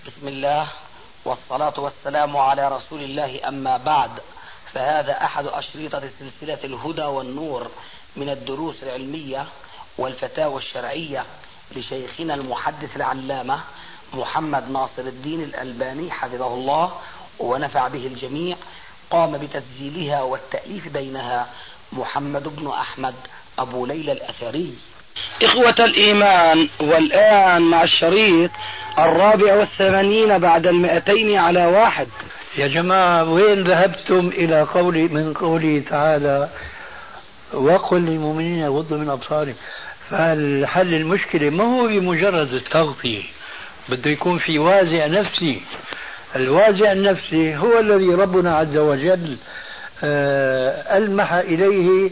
بسم الله والصلاة والسلام على رسول الله، أما بعد، فهذا أحد أشريطة سلسلة الهدى والنور من الدروس العلمية والفتاوى الشرعية لشيخنا المحدث العلامة محمد ناصر الدين الألباني حفظه الله ونفع به الجميع. قام بتسجيلها والتأليف بينها محمد بن أحمد أبو ليلى الأثري. إخوة الإيمان، والآن مع الشريط 84 بعد 200 على 1. يا جماعة، وين ذهبتم إلى من قوله تعالى وقل للمؤمنين يغضوا من أبصارهم؟ فالحل المشكلة ما هو بمجرد التغطية، بده يكون في وازع نفسي. الوازع النفسي هو الذي ربنا عز وجل ألمح إليه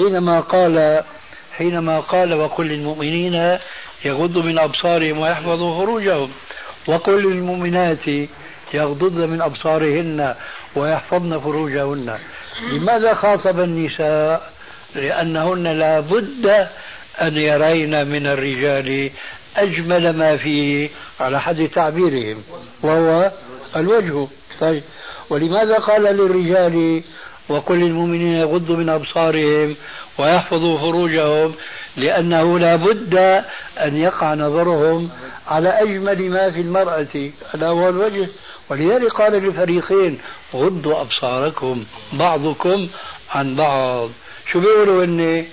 حينما قال وقل للمؤمنين يغضوا من أبصارهم ويحفظوا فروجهم، وقل للمؤمنات يغضضن من أبصارهن ويحفظن فروجهن. لماذا خاطب النساء؟ لأنهن لا بد أن يرين من الرجال أجمل ما فيه على حد تعبيرهم وهو الوجه. طيب، ولماذا قال للرجال وقل للمؤمنين يغضوا من أبصارهم ويحفظوا فروجهم؟ لأنه لا بد أن يقع نظرهم على أجمل ما في المرأة ألا هو الوجه. ولذلك قال للفريقين غضوا أبصاركم بعضكم عن بعض. شو بيقولوا؟ إن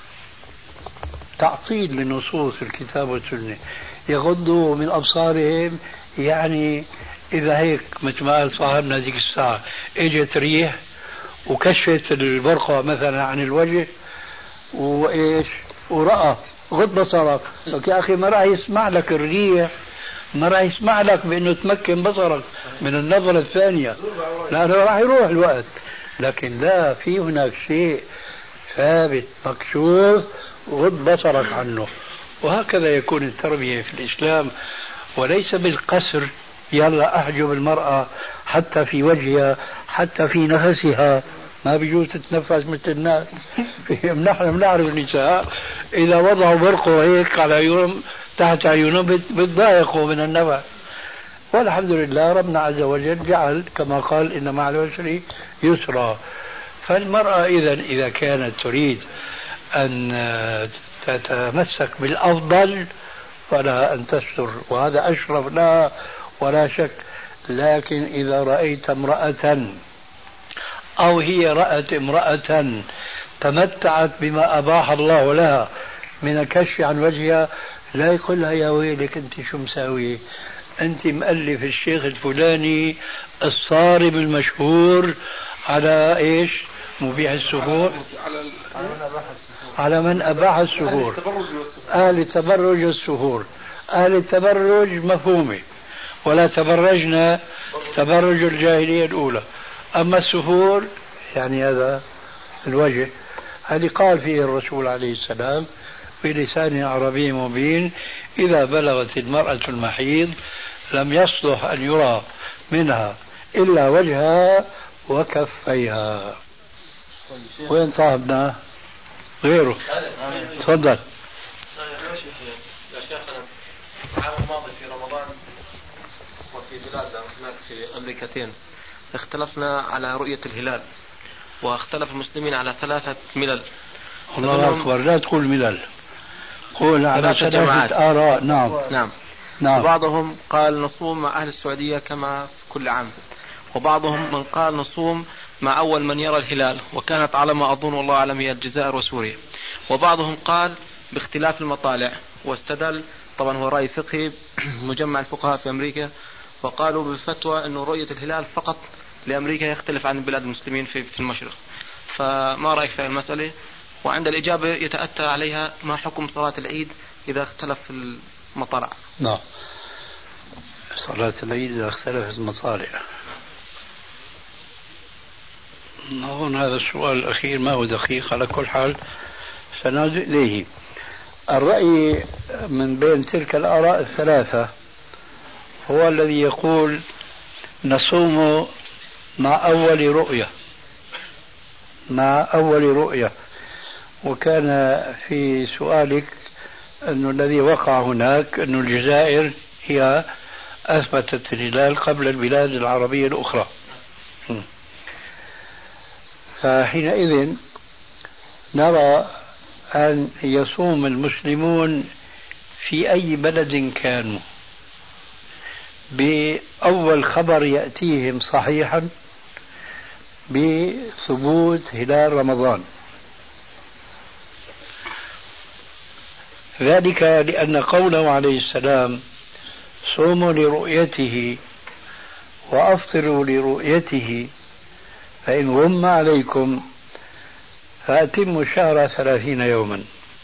تعطيل لنصوص الكتاب والسنة. يغضوا من أبصارهم يعني إذا هيك مثل ما قال صاحبنا ذيك الساعة اجت ريح وكشفت البرقع مثلا عن الوجه وإيش ورأى غض بصرك، يا أخي ما راح يسمع لك الريح، ما راح يسمع لك بأنه تمكن بصرك من النظرة الثانية، لأنه راح يروح الوقت. لكن لا، في هناك شيء ثابت مكشوف غض بصرك عنه. وهكذا يكون التربية في الإسلام، وليس بالقسر يلا أحجب المرأة حتى في وجهها حتى في نفسها، ما بيجوز تتنفس مثل الناس. نحن بنعرف النساء إذا وضعوا برقوا هيك على عيونهم تحت عيونهم بتضايقوا من النفس. والحمد لله ربنا عز وجل جعل كما قال إن مع العسر يسرا. فالمرأة إذا كانت تريد أن تتمسك بالأفضل فلا أن تستر، وهذا أشرف لها ولا شك. لكن إذا رأيت امرأة أو هي رأت امرأة تمتعت بما أباح الله لها من الكشف عن وجهها، لا يقول لها يا ويلك أنت شو مساوية، أنت مؤلف الشيخ الفلاني الصارم المشهور على إيش مبيح السفور، على من أباح السفور، أهل التبرج والسفور. أهل التبرج مفهومة، ولا تبرجنا تبرج الجاهلية الأولى. أما السفور يعني هذا الوجه، هذه قال فيه الرسول عليه السلام بلسان عربي مبين إذا بلغت المرأة المحيض لم يصلح أن يرى منها إلا وجهها وكفيها. وين صاحبنا غيره؟ تفضل. العام الماضي في رمضان وفي بلادنا هناك في أمريكتين اختلفنا على رؤية الهلال، واختلف المسلمين على 3 ملل. الله أكبر، لا تقول ملل، قول على 3 آراء. نعم. وبعضهم قال نصوم مع أهل السعودية كما في كل عام، وبعضهم من قال نصوم مع أول من يرى الهلال، وكانت على ما أظن والله أعلم هي الجزائر وسوريا. وبعضهم قال باختلاف المطالع، واستدل طبعا هو رأي فقهي مجمع الفقهاء في أمريكا، وقالوا بالفتوى أنه رؤية الهلال فقط لأمريكا يختلف عن بلاد المسلمين في المشرق. فما رأيك في المسألة؟ وعند الإجابة يتأتى عليها ما حكم صلاة العيد إذا اختلف المطالع؟ نعم، صلاة العيد إذا اختلفت المطالع. أظن هذا السؤال الأخير ما هو دقيق، على كل حال سنعود إليه. الرأي من بين تلك الآراء الثلاثة هو الذي يقول نصوم مع أول رؤية. وكان في سؤالك أنه الذي وقع هناك أن الجزائر هي أثبتت الهلال قبل البلاد العربية الأخرى. فحينئذ نرى أن يصوم المسلمون في أي بلد كانوا بأول خبر يأتيهم صحيحا بثبوت هلال رمضان، ذلك لأن قوله عليه السلام صوموا لرؤيته وأفطروا لرؤيته فإن غم عليكم فأتموا الشهر 30 يوما،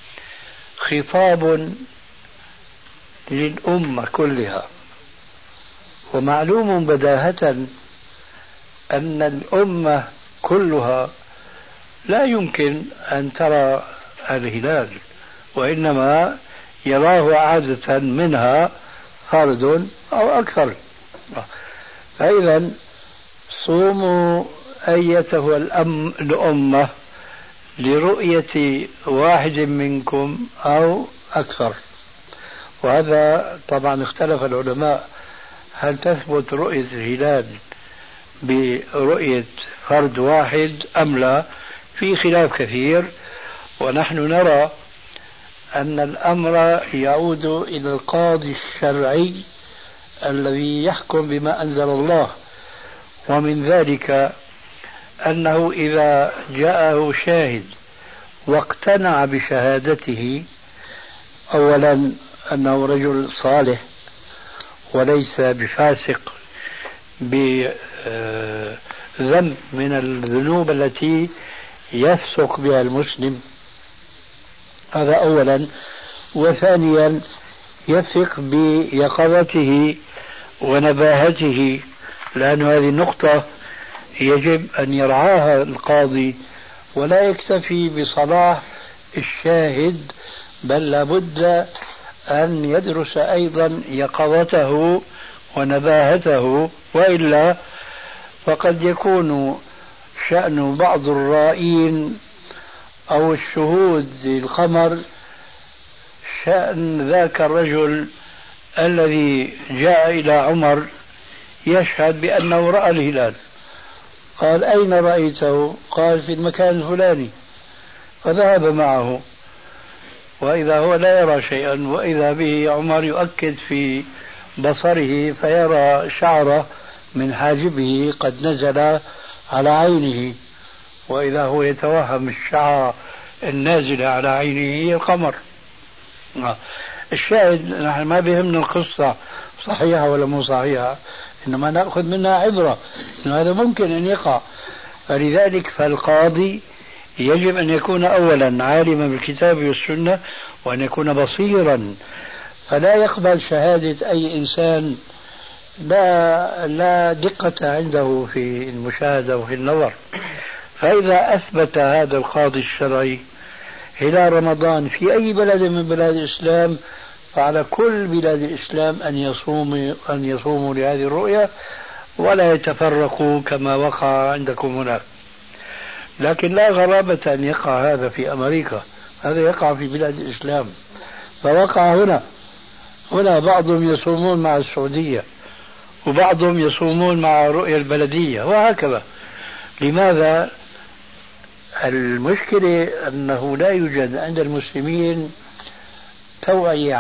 خطاب للأمة كلها. ومعلوم بداهة أن الأمة كلها لا يمكن أن ترى الهلال، وإنما يراه عادة منها فرد أو أكثر. فإذا صوموا أيتها الأمة لرؤية واحد منكم أو أكثر. وهذا طبعا اختلف العلماء هل تثبت رؤية الهلال برؤية فرد واحد أم لا، في خلاف كثير. ونحن نرى أن الأمر يعود إلى القاضي الشرعي الذي يحكم بما أنزل الله، ومن ذلك أنه إذا جاءه شاهد واقتنع بشهادته، أولا أنه رجل صالح وليس بفاسق بذنب من الذنوب التي يفسق بها المسلم، هذا أولا. وثانيا يثق بيقظته ونباهته، لأن هذه النقطة يجب أن يرعاها القاضي، ولا يكتفي بصلاح الشاهد، بل لابد أن يدرس أيضا يقظته ونباهته، وإلا فقد يكون شأن بعض الرائين أو الشهود الخمر شأن ذاك الرجل الذي جاء إلى عمر يشهد بأنه رأى الهلال. قال أين رأيته؟ قال في المكان الفلاني، فذهب معه، وإذا هو لا يرى شيئا، وإذا به عمر يؤكد في بصره فيرى شعره من حاجبه قد نزل على عينه، وإذا هو يتوهم الشعر النازلة على عينه هي القمر. الشاهد نحن ما بهمنا القصة صحيحة ولا مو صحيحة، إنما نأخذ منها عبرة إنه هذا ممكن أن يقع. فلذلك فالقاضي يجب أن يكون أولا عالما بالكتاب والسنة، وأن يكون بصيرا، فلا يقبل شهادة أي إنسان لا دقة عنده في المشاهدة وفي النظر. فإذا أثبت هذا القاضي الشرعي هلال رمضان في أي بلد من بلاد الإسلام، فعلى كل بلاد الإسلام أن يصوموا لهذه الرؤية ولا يتفرقوا كما وقع عندكم هناك. لكن لا غرابة أن يقع هذا في أمريكا، هذا يقع في بلاد الإسلام، فوقع هنا بعضهم يصومون مع السعودية، وبعضهم يصومون مع رؤية البلدية، وهكذا. لماذا؟ المشكلة أنه لا يوجد عند المسلمين توعية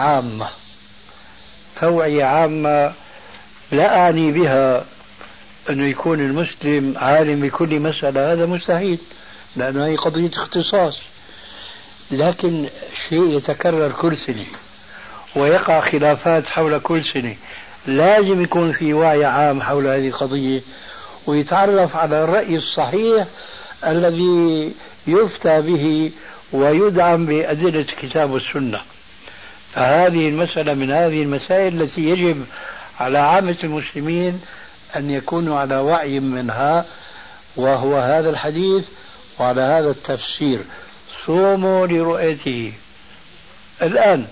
عامة. لا أعني بها أنه يكون المسلم عالم بكل مسألة، هذا مستحيل، لأنه هي قضية اختصاص. لكن شيء يتكرر كل سنة ويقع خلافات حول كل سنة، لازم يكون في وعي عام حول هذه القضية، ويتعرف على الرأي الصحيح الذي يفتى به ويدعم بأدلة الكتاب والسنة. فهذه المسألة من هذه المسائل التي يجب على عامة المسلمين أن يكونوا على وعي منها، وهو هذا الحديث وعلى هذا التفسير. صوموا لرؤيته. الآن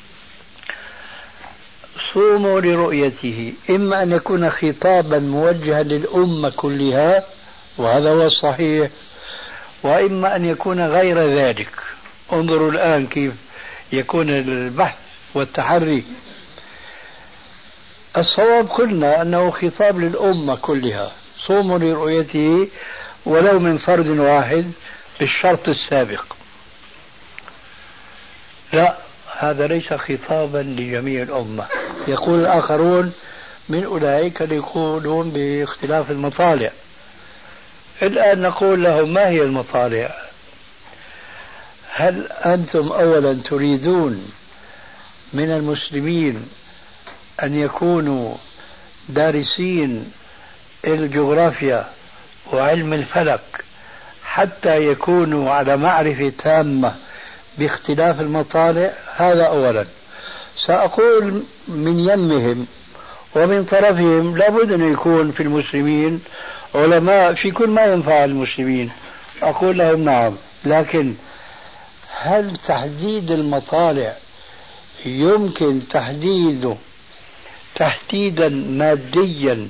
صوموا لرؤيته إما أن يكون خطابا موجها للأمة كلها، وهذا هو الصحيح، وإما أن يكون غير ذلك. انظروا الآن كيف يكون البحث والتحري. الصواب قلنا أنه خطاب للأمة كلها، صوموا لرؤيته ولو من فرد واحد بالشرط السابق. لا، هذا ليس خطابا لجميع الأمة. يقول الآخرون من أولئك اللي يقولون باختلاف المطالع. الآن نقول لهم ما هي المطالع؟ هل أنتم أولا تريدون من المسلمين أن يكونوا دارسين الجغرافيا وعلم الفلك حتى يكونوا على معرفة تامة باختلاف المطالع؟ هذا أولا. سأقول من يمهم ومن طرفهم لابد أن يكون في المسلمين علماء في كل ما ينفع المسلمين. أقول لهم نعم، لكن هل تحديد المطالع يمكن تحديده تحديدا ماديا،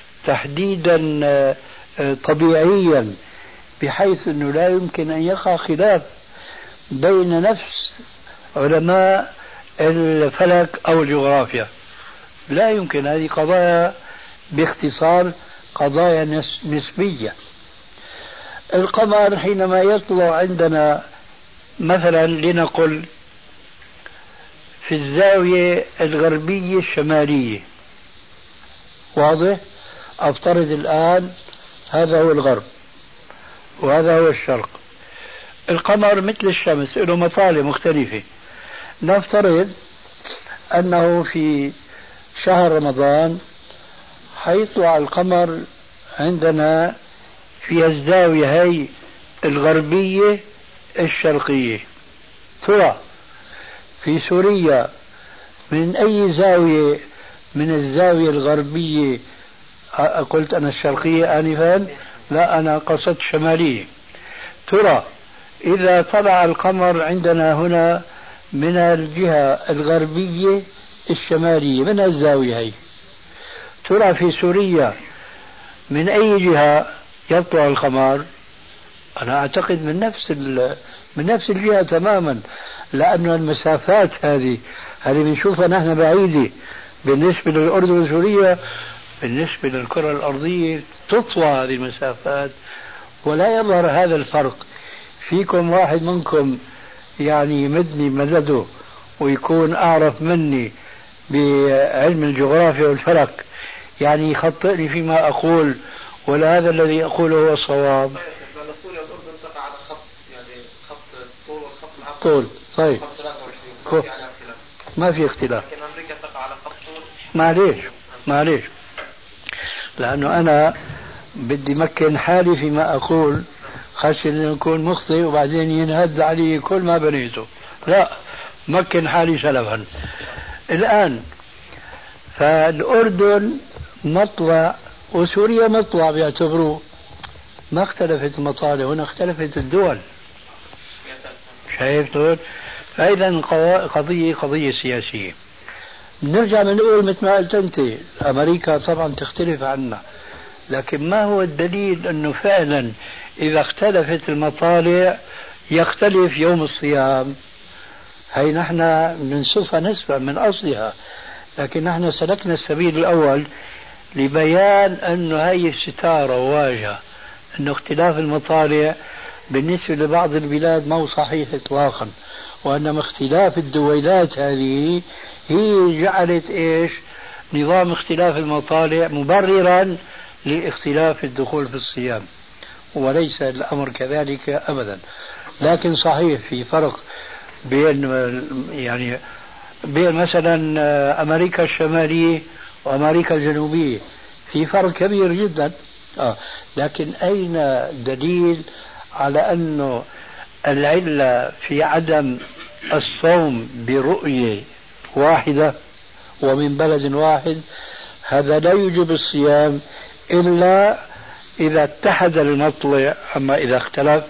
تحديدا طبيعيا، بحيث أنه لا يمكن أن يقع خلاف بين نفس علماء الفلك أو الجغرافيا؟ لا يمكن. هذه قضايا باختصار قضايا نسبية. القمر حينما يطلع عندنا مثلا لنقل في الزاوية الغربية الشمالية، واضح؟ أفترض الآن هذا هو الغرب وهذا هو الشرق. القمر مثل الشمس له مطالع مختلفة. نفترض أنه في شهر رمضان حيطلع القمر عندنا في الزاوية هي الغربية الشرقية. ترى في سوريا من أي زاوية من الزاوية الغربية؟ قلت أنا الشرقية آنفا، لا أنا قصدت شمالية. ترى إذا طلع القمر عندنا هنا من الجهة الغربية الشمالية من الزاوية هي، ترى في سوريا من أي جهة يطلع القمر؟ أنا أعتقد من نفس الجهة تماما، لأن المسافات هذه بنشوفها نحن بعيدة بالنسبة للأردن وسوريا، بالنسبة للكرة الأرضية تطوى هذه المسافات ولا يظهر هذا الفرق. فيكم واحد منكم يعني يمدني مدده ويكون أعرف مني بعلم الجغرافيا والفلك، يعني يخطئني فيما أقول، ولا هذا الذي أقوله هو الصواب؟ سوريا والأردن تقع على خط، يعني خط طول والخط العرض طول. طيب ما في اختلاف. لكن أمريكا تقع على خط طول. معليش لأنه أنا بدي مكن حالي فيما أقول، خشي أن يكون مخطئ وبعدين ينهد علي كل ما بنيته. لا، مكن حالي سلفا. الآن فالأردن مطلع وسوريا مطلع بيعتبروه، ما اختلفت المطالع، هنا اختلفت الدول. شايف دول؟ فإذا قضية سياسية. نرجع نقول مثل ما قلت أنت، أمريكا طبعا تختلف عنا، لكن ما هو الدليل أنه فعلا إذا اختلفت المطالع يختلف يوم الصيام؟ هي نحن بنشوفها نسبة من أصلها، لكن نحن سلكنا السبيل الأول لبيان أنه هي الستارة واجهة، أنه اختلاف المطالع بالنسبة لبعض البلاد ما هو صحيح إطلاقا، وأنما اختلاف الدويلات هذه هي جعلت نظام اختلاف المطالع مبررا لاختلاف الدخول في الصيام، وليس الأمر كذلك أبدا. لكن صحيح في فرق بين مثلا أمريكا الشمالية وأمريكا الجنوبية، في فرق كبير جدا. لكن أين دليل على أنه العلة في عدم الصوم برؤية واحدة ومن بلد واحد؟ هذا لا يوجب الصيام إلا إذا اتحد المطلع، أما إذا اختلف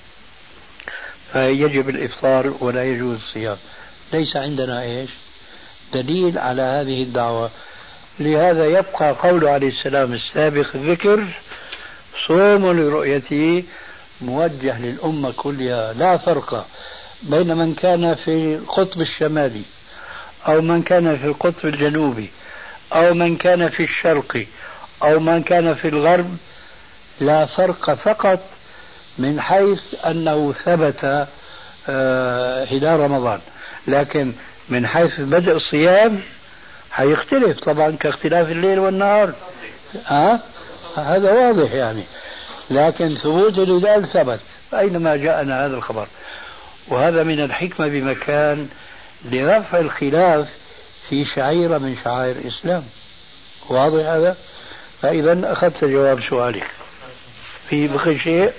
فيجب الإفطار ولا يجوز الصيام. ليس عندنا دليل على هذه الدعوة. لهذا يبقى قوله عليه السلام السابق الذكر: صوم لرؤيته، موجه للأمة كلها، لا فرق بين من كان في القطب الشمالي أو من كان في القطب الجنوبي أو من كان في الشرق أو من كان في الغرب لا فرق، فقط من حيث أنه ثبت هلال رمضان، لكن من حيث بدء الصيام حيختلف طبعا كاختلاف الليل والنهار. هذا واضح يعني، لكن ثبوت الهلال ثبت أينما جاءنا هذا الخبر. وهذا من الحكمة بمكان لرفع الخلاف في شعيرة من شعائر الإسلام. واضح هذا؟ فإذا أخذت جواب سؤالك. في بقي شيء؟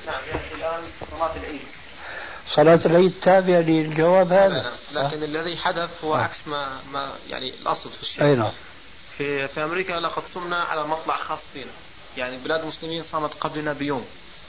صلاة العيد تابعة للجواب هذا. لكن الذي حدث هو عكس ما يعني الأصل في الشيء. أي نعم. في أمريكا لقد صمنا على مطلع خاص فينا، يعني بلاد المسلمين صامت قبلنا بيوم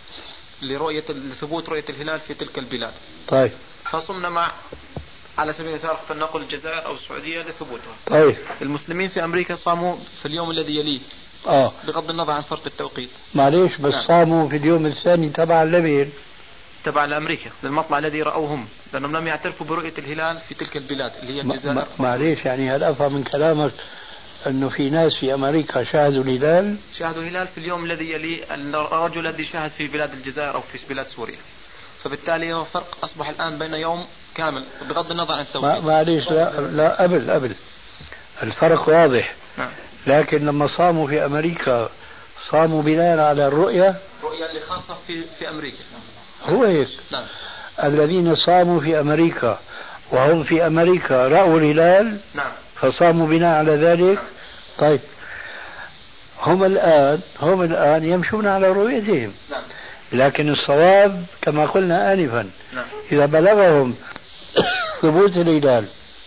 لثبوت رؤية الهلال في تلك البلاد. طيب. فصمنا على سبيل المثال فلنقل الجزائر أو السعودية لثبوتها. طيب. المسلمين في أمريكا صاموا في اليوم الذي يليه. بغض النظر عن فرق التوقيت. معليش بس نعم. صاموا في اليوم الثاني تبع لمين؟ تبع لأمريكا، للمطلع الذي رأوهم، لأنهم لم يعترفوا برؤية الهلال في تلك البلاد اللي هي الجزائر. معليش يعني هل أفهم من كلامك أنه في ناس في أمريكا شاهدوا الهلال؟ شاهدوا الهلال في اليوم الذي يلي الرجل الذي شاهد في بلاد الجزائر أو في بلاد سوريا. فبالتالي هو فرق أصبح الآن بين يوم كامل بغض النظر عن التوقيت. معليش لا قبل الفرق واضح. لكن لما صاموا في أمريكا صاموا بناء على الرؤية اللي خاصة في أمريكا. هو هيك. نعم. الذين صاموا في أمريكا وهم في أمريكا رأوا الهلال. نعم. فصاموا بناء على ذلك. نعم. طيب هم الآن يمشون على رؤيتهم. نعم. لكن الصواب كما قلنا آنفا. نعم. إذا بلغهم ثبوت الهلال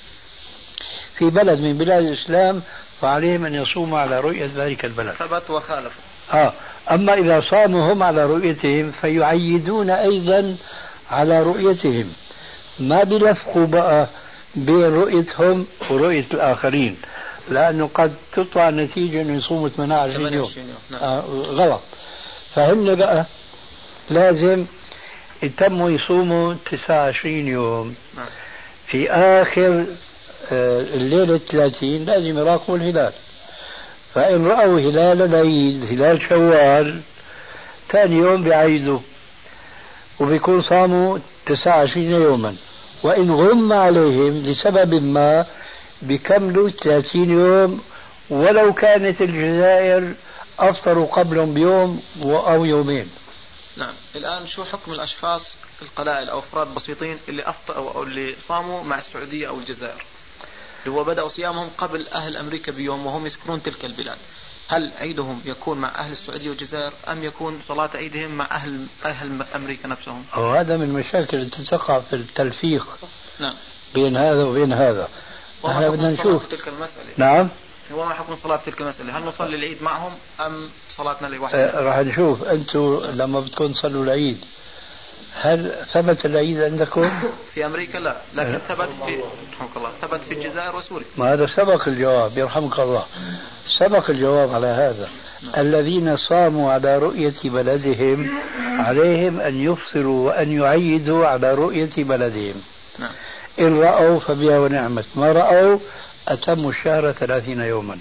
في بلد من بلاد الإسلام فعليهم أن يصوموا على رؤية ذلك البلد. ثبت وخالف. أما إذا صاموا هم على رؤيتهم فيعيدون أيضا على رؤيتهم، ما بيلفقوا بقى بين رؤيتهم ورؤية الآخرين، لأنه قد تطلع النتيجة أنه يصوموا 28 يوم. نعم. غلط. فهم بقى لازم يتموا يصوموا 29 يوم. نعم. في آخر الليلة 30 لازم يراقبوا الهلال، فإن رأوا هلال العيد هلال شوال ثاني يوم بيعيدوا وبيكون صاموا 29 يوما، وإن غم عليهم لسبب ما بيكملوا 30 يوم ولو كانت الجزائر أفطروا قبلهم بيوم أو يومين. نعم. الآن شو حكم الأشخاص القلائل أو أفراد بسيطين اللي أفطروا أو اللي صاموا مع السعودية أو الجزائر، اللي هو بدأوا صيامهم قبل أهل أمريكا بيوم وهم يسكنون تلك البلاد؟ هل عيدهم يكون مع أهل السعودية والجزائر أم يكون صلاة عيدهم مع أهل أمريكا نفسهم؟ وهذا من المشاكل التي تقع في التلفيق. نعم. بين هذا وبين هذا. احنا بدنا نشوف تلك المسألة. نعم. هو ما حكم الصلاة في تلك المسألة؟ هل نصلي العيد معهم أم صلاتنا لوحدنا؟ راح نشوف. أنتم لما بدكم تصلوا العيد هل ثبت العيد عندكم؟ في أمريكا لا، لكن ثبت ثبت في الجزائر وسوريا. ما هذا سبق الجواب، يرحمك الله، سبق الجواب على هذا. الذين صاموا على رؤية بلدهم عليهم أن يفطروا وأن يعيدوا على رؤية بلدهم. نعم. إن رأوا فبها ونعمت، ما رأوا أتموا الشهر 30 يوما.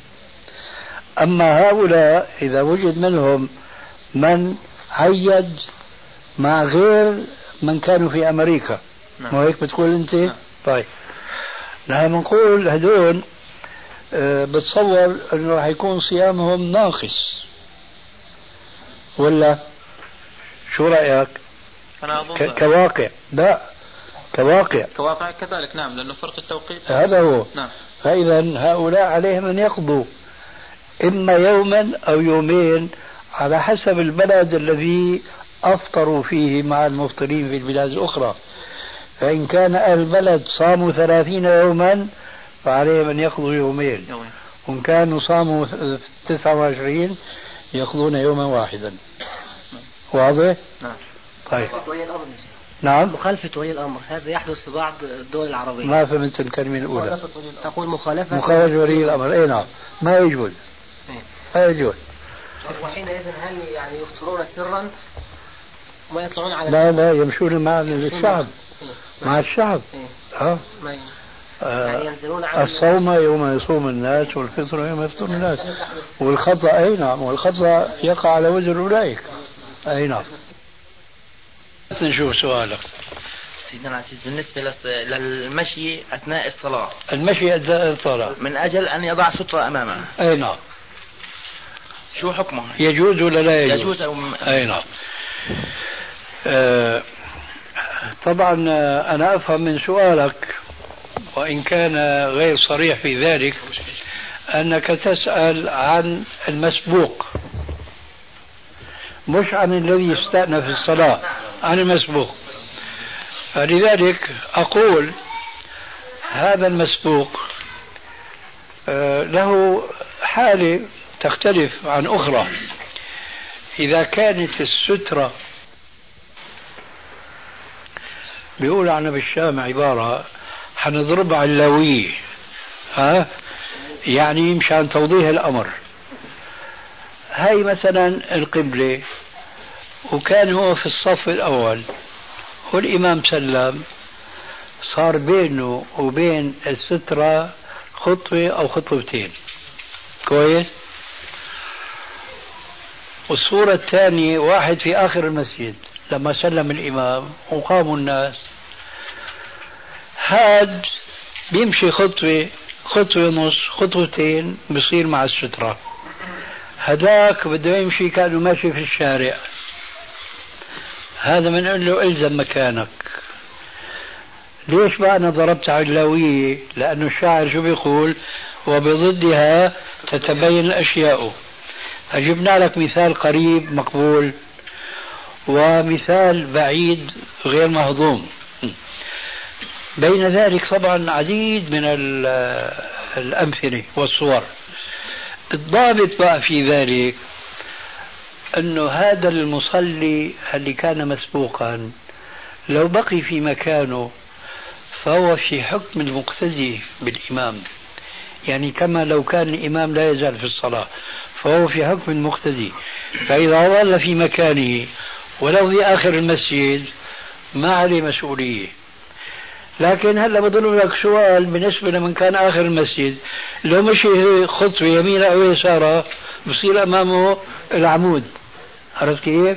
أما هؤلاء إذا وجد منهم من عيد مع غير من كانوا في أمريكا، مو هيك بتقول أنت؟ نعم. طيب نحن بنقول هدول بتصور أنه راح يكون صيامهم ناقص ولا شو رأيك؟ أنا أظن كواقع. لا كواقع كذلك. نعم. لأنه فرق التوقيت هذا هو. نعم. فإذا هؤلاء عليهم أن يقضوا إما يوما أو يومين على حسب البلد الذي أفطروا فيه مع المفطرين في البلاد الأخرى. فإن كان أهل البلد صاموا 30 يوما فعليهم أن يقضوا يومين، وإن كانوا صاموا 29 يقضون يوما واحدا. واضح؟ نعم. طيب. نعم. مخالفة ولي الأمر هذا يحدث في بعض الدول العربية. ما فهمت الكلمة الأولى. تقول مخالفة ولي الأمر. أي نعم. ما يجوز. ما يجوز. وحينئذ هل يعني يفطرون سرا وما يطلعون على لا يمشون مع الشعب. مع الشعب. ينزلون عن الصوم يوم يصوم الناس والفطر يوم يفطر الناس والخطأ أي نعم والخطأ يقع على وزر أولئك أي نعم. نشوف سؤالك سيدنا العزيز. بالنسبة للمشي أثناء الصلاة، المشي أثناء الصلاة من أجل أن يضع سترة أمامه، أي نعم، شو حكمه؟ يجوز ولا لا يجوز؟ يجوز أي نعم. طبعا أنا أفهم من سؤالك وإن كان غير صريح في ذلك أنك تسأل عن المسبوق مش عن الذي يستأنف في الصلاة، عن المسبوق. فلذلك أقول هذا المسبوق له حالة تختلف عن أخرى. إذا كانت السترة بيقول عنا بالشام عبارة حنضرب علوية، يعني مشان توضيح الأمر. هاي مثلا القبلة وكان هو في الصف الأول والإمام سلم، صار بينه وبين السترة خطوة أو خطوتين، كويس. والصورة الثانية واحد في آخر المسجد لما سلم الإمام وقاموا الناس، هاد بيمشي خطوة خطوة ونص خطوتين بصير مع السترة، هذاك بده يمشي كأنه ماشي في الشارع. هذا من له إلزم مكانك. ليش بقى أنا ضربت علوية؟ لأنه الشاعر شو بيقول؟ وبضدها تتبين الأشياء. فجبنا لك مثال قريب مقبول ومثال بعيد غير مهضوم. بين ذلك طبعا عديد من الأمثلة والصور. الضابط بقى في ذلك أنه هذا المصلي اللي كان مسبوقا لو بقي في مكانه فهو في حكم المقتدي بالإمام، يعني كما لو كان الإمام لا يزال في الصلاة فهو في حكم المقتدي. فإذا ظل في مكانه ولو في آخر المسجد ما عليه مسؤولية. لكن هلا بضل لك سؤال بالنسبة لمن كان آخر المسجد، لو مشي خطوة يمين أو يسارة بصير أمامه العمود، عرفت كيف؟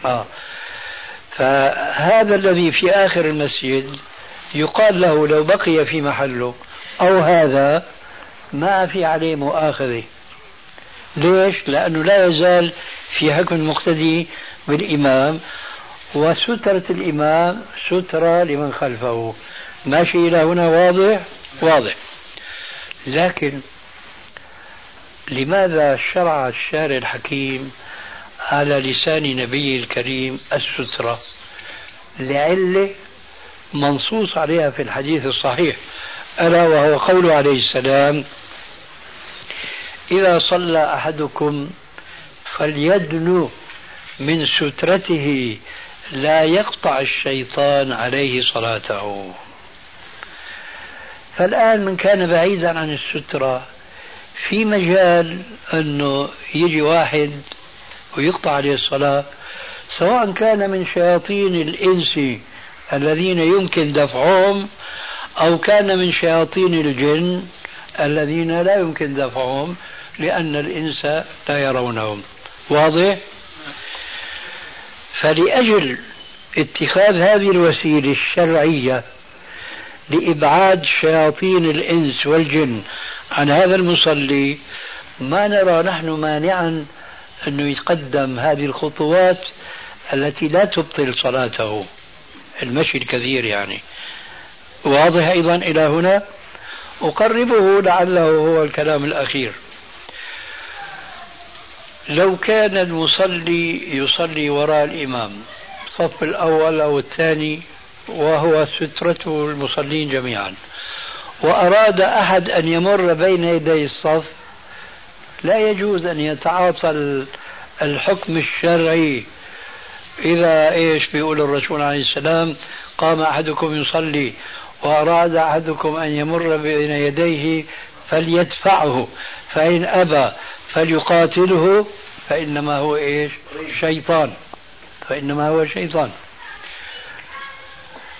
فهذا الذي في آخر المسجد يقال له لو بقي في محله أو هذا ما في عليه مؤاخذة. ليش؟ لأنه لا يزال في حكم المقتدي بالإمام، وسترة الإمام سترة لمن خلفه. ماشي إلى هنا واضح؟ واضح. لكن لماذا شرع الشارع الحكيم على لسان نبيه الكريم السترة؟ لعلة منصوص عليها في الحديث الصحيح، ألا وهو قوله عليه السلام: إذا صلى أحدكم فليدنو من سترته لا يقطع الشيطان عليه صلاته. فالآن من كان بعيدا عن السترة في مجال أنه يجي واحد ويقطع عليه الصلاة، سواء كان من شياطين الإنس الذين يمكن دفعهم أو كان من شياطين الجن الذين لا يمكن دفعهم لأن الإنس لا يرونهم. واضح؟ فلأجل اتخاذ هذه الوسيلة الشرعية لإبعاد شياطين الإنس والجن عن هذا المصلي ما نرى نحن مانعا أنه يتقدم هذه الخطوات التي لا تبطل صلاته، المشي الكثير يعني. واضح أيضا إلى هنا؟ أقربه لعله هو الكلام الأخير. لو كان المصلي يصلي وراء الإمام الصف الأول أو الثاني وهو سترته المصلين جميعا، وأراد أحد أن يمر بين يدي الصف، لا يجوز أن يتعاطى الحكم الشرعي. إذا بيقول الرسول عليه السلام: قام أحدكم يصلي وأراد أحدكم أن يمر بين يديه فليدفعه، فإن أبى فليقاتله فإنما هو شيطان، فإنما هو شيطان.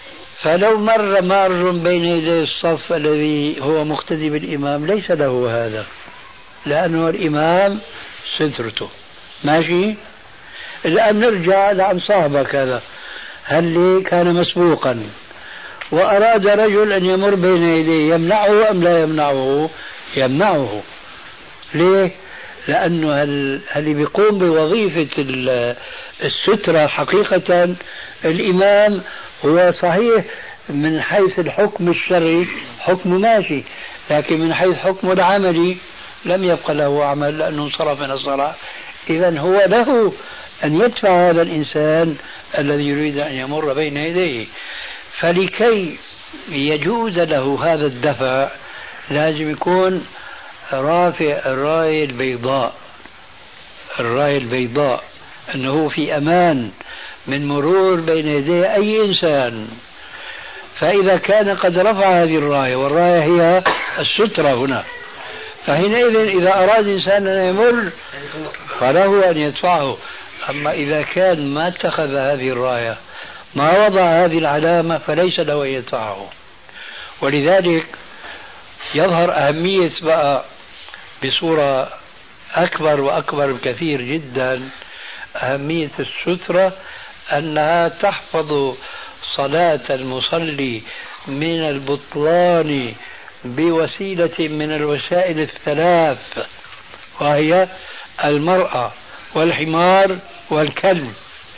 فلو مار بين يدي الصف الذي هو مقتدي بالإمام ليس له هذا، لأنه الإمام سترته. ماشي. الآن نرجع لعن صاحبك هذا، هل كان مسبوقا وأراد رجل أن يمر بين يديه، يمنعه أم لا يمنعه؟ يمنعه. ليه؟ لأنه اللي بيقوم بوظيفة السترة حقيقة الإمام هو صحيح من حيث الحكم الشرعي حكم ماشي، لكن من حيث حكمه العملي لم يبقى له عمل لأنه انصرف من الصلاة. إذن هو له أن يدفع هذا الإنسان الذي يريد أن يمر بين يديه. فلكي يجوز له هذا الدفع لازم يكون رافع الراية البيضاء، الراية البيضاء أنه في أمان من مرور بين يدي أي إنسان. فإذا كان قد رفع هذه الراية، والراية هي السترة هنا، فحينئذ إذا أراد إنسان أن يمر فله أن يدفعه. أما إذا كان ما اتخذ هذه الراية، ما وضع هذه العلامة، فليس له أن يدفعه. ولذلك يظهر أهمية بقى بصورة أكبر وأكبر بكثير جدا أهمية السترة، أنها تحفظ صلاة المصلي من البطلان بوسيلة من الوسائل الثلاث، وهي المرأة والحمار والكلب.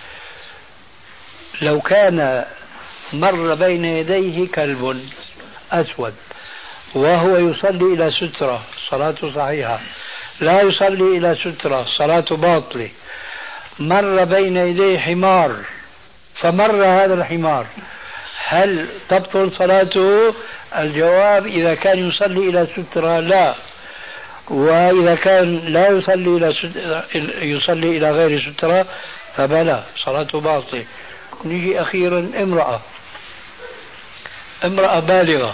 لو كان مر بين يديه كلب أسود وهو يصلي إلى سترة صلاته صحيحة، لا يصلي إلى سترة صلاته باطلة. مر بين يديه حمار فمر هذا الحمار، هل تبطل صلاته؟ الجواب إذا كان يصلي إلى سترة لا، وإذا كان لا يصلي إلى غير سترة فبلا صلاته باطلة. نيجي أخيرا امرأة بالغة،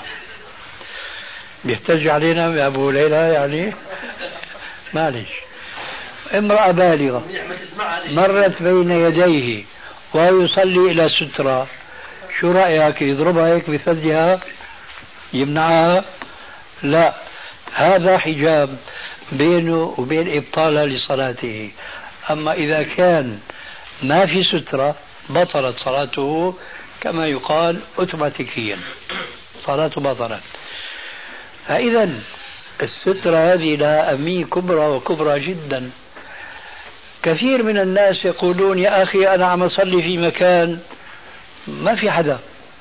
بيحتج علينا بأبو ليلى يعني معلش. امرأة بالغة مرت بين يديه ويصلي إلى سترة، شو رأيك؟ يضربها هيك بثديها يمنعها؟ لا، هذا حجاب بينه وبين إبطالها لصلاته. أما إذا كان ما في سترة بطلت صلاته كما يقال أوتوماتيكيا، صلاته بطلت. فإذا السترة هذه لها أهمية كبرى وكبرى جدا. كثير من الناس يقولون يا أخي أنا عم أصلي في مكان ما في حدا،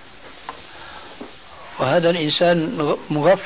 وهذا الإنسان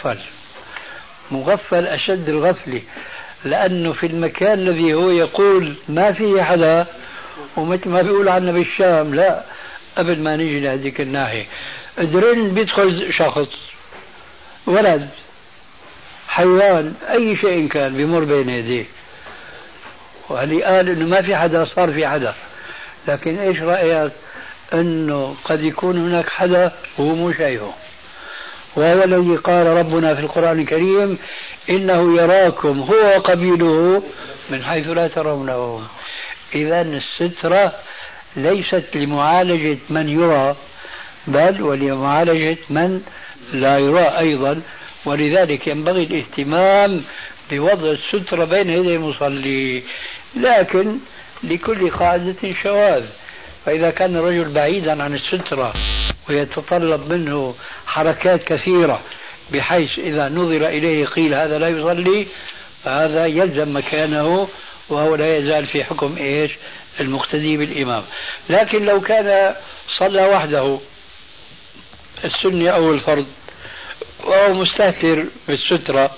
مغفل أشد الغفلة، لأنه في المكان الذي هو يقول ما فيه حدا، ومثل ما بيقول عنا بالشام لا، قبل ما نيجي لهذيك الناحية درين بيدخل شخص، ولد، حيوان، أي شيء كان بيمر بين يديه، وهل قال إنه ما في حدا صار في حدا. لكن إيش رأيك إنه قد يكون هناك حدا وهو مو شايفه، وهو الذي قال ربنا في القرآن الكريم إنه يراكم هو وقبيله من حيث لا ترونهم. إذا السترة ليست لمعالجة من يرى بل ولمعالجة من لا يرى أيضا. ولذلك ينبغي الاهتمام بوضع السترة بين يدي المصلي، لكن لكل قاعدة شواذ. فإذا كان الرجل بعيدا عن السترة ويتطلب منه حركات كثيرة بحيث إذا نظر إليه قيل هذا لا يصلي، فهذا يلزم مكانه وهو لا يزال في حكم إيش؟ المقتدي بالإمام. لكن لو كان صلى وحده السنة أو الفرض وهو مستهتر بالسترة،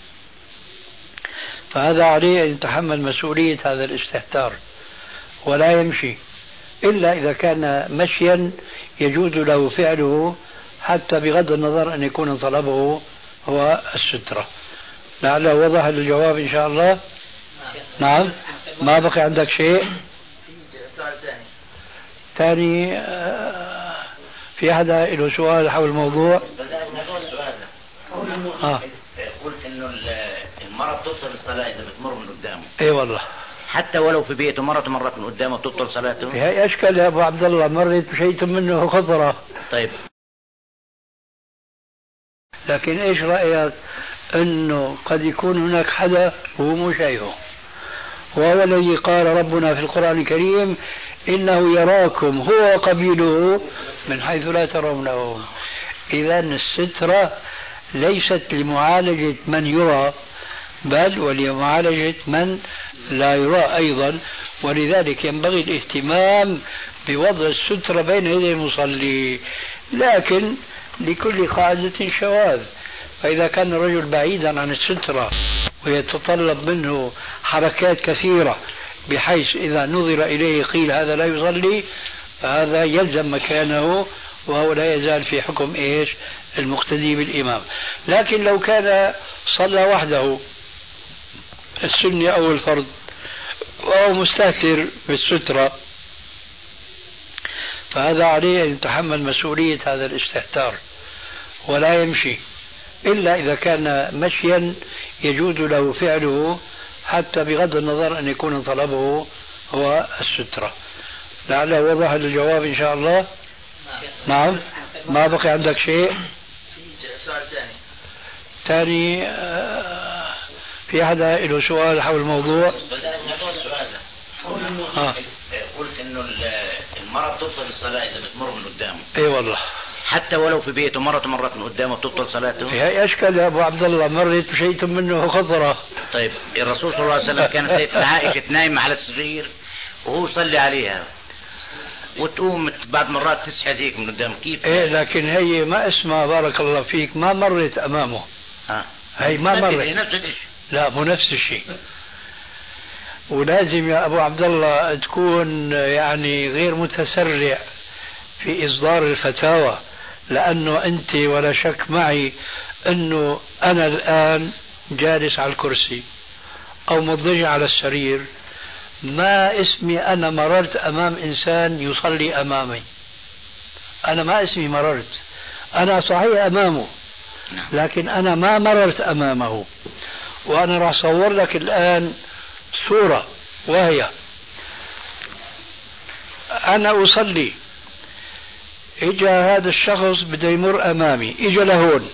فهذا عليه أن يتحمل مسؤولية هذا الاستهتار ولا يمشي إلا إذا كان مشيا يجوز له فعله، حتى بغض النظر أن يكون طلبه هو السترة. لعله وضح الجواب إن شاء الله. نعم، ما بقي عندك شيء ثاني؟ في أحد له سؤال حول الموضوع؟ قلت إنه المرأة بتبطل الصلاة إذا بتمر من قدامه. إيه والله، حتى ولو في بيته مرت من قدامه بتبطل صلاته. هي أشكال يا أبو عبد الله، مرت بشيء منه خطرة. طيب لكن إيش رأيك أنه قد يكون هناك حدا هو مو شايفه، وهو الذي قال ربنا في القرآن الكريم إنه يراكم هو وقبيله من حيث لا ترونهم. إذا السترة ليست لمعالجة من يرى بل ولمعالجة من لا يرى أيضا، ولذلك ينبغي الاهتمام بوضع السترة بين يدي المصلي، لكن لكل قاعدة شواذ. فإذا كان الرجل بعيدا عن السترة ويتطلب منه حركات كثيرة بحيث إذا نظر إليه قيل هذا لا يصلي، فهذا يلزم مكانه وهو لا يزال في حكم إيش؟ المقتدي بالإمام. لكن لو كان صلى وحده السنة أو الفرض وهو مستهتر بالسترة، فهذا عليه أن يتحمل مسؤولية هذا الاستهتار ولا يمشي إلا إذا كان مشيا يجوز له فعله حتى بغض النظر أن يكون طلبه هو السترة. لعله وضح الجواب إن شاء الله. نعم، ما بقي عندك شيء؟ سؤال ثاني في أحد له سؤال حول الموضوع؟ قلت إنه المرأة بتبطل الصلاة إذا بتمر من قدامه. إي والله، حتى ولو في بيته مرت من قدامه بتبطل صلاته. هي أشكال يا أبو عبد الله، مرت بشيء منه خطرة. طيب الرسول صلى الله عليه وسلم كانت عائشة نايمة على السرير وهو يصلي عليها وتقوم بعد مرات تسحب هيك من قدام، كيف؟ إيه لكن هي ما اسمها بارك الله فيك ما مرت أمامه. هي ما مرت. نفس الشيء. لا مو نفس الشيء. ولازم يا أبو عبد الله تكون يعني غير متسرع في إصدار الفتاوى، لأنه أنت ولا شك معي أنه أنا الآن جالس على الكرسي أو مضطجع على السرير، ما اسمي أنا مررت أمام إنسان يصلي أمامي. أنا ما اسمي مررت، أنا صحيح أمامه لكن أنا ما مررت أمامه. وأنا راح أصور لك الآن صورة، وهي أنا أصلي، إجا هذا الشخص بده يمر أمامي، إجا لهون،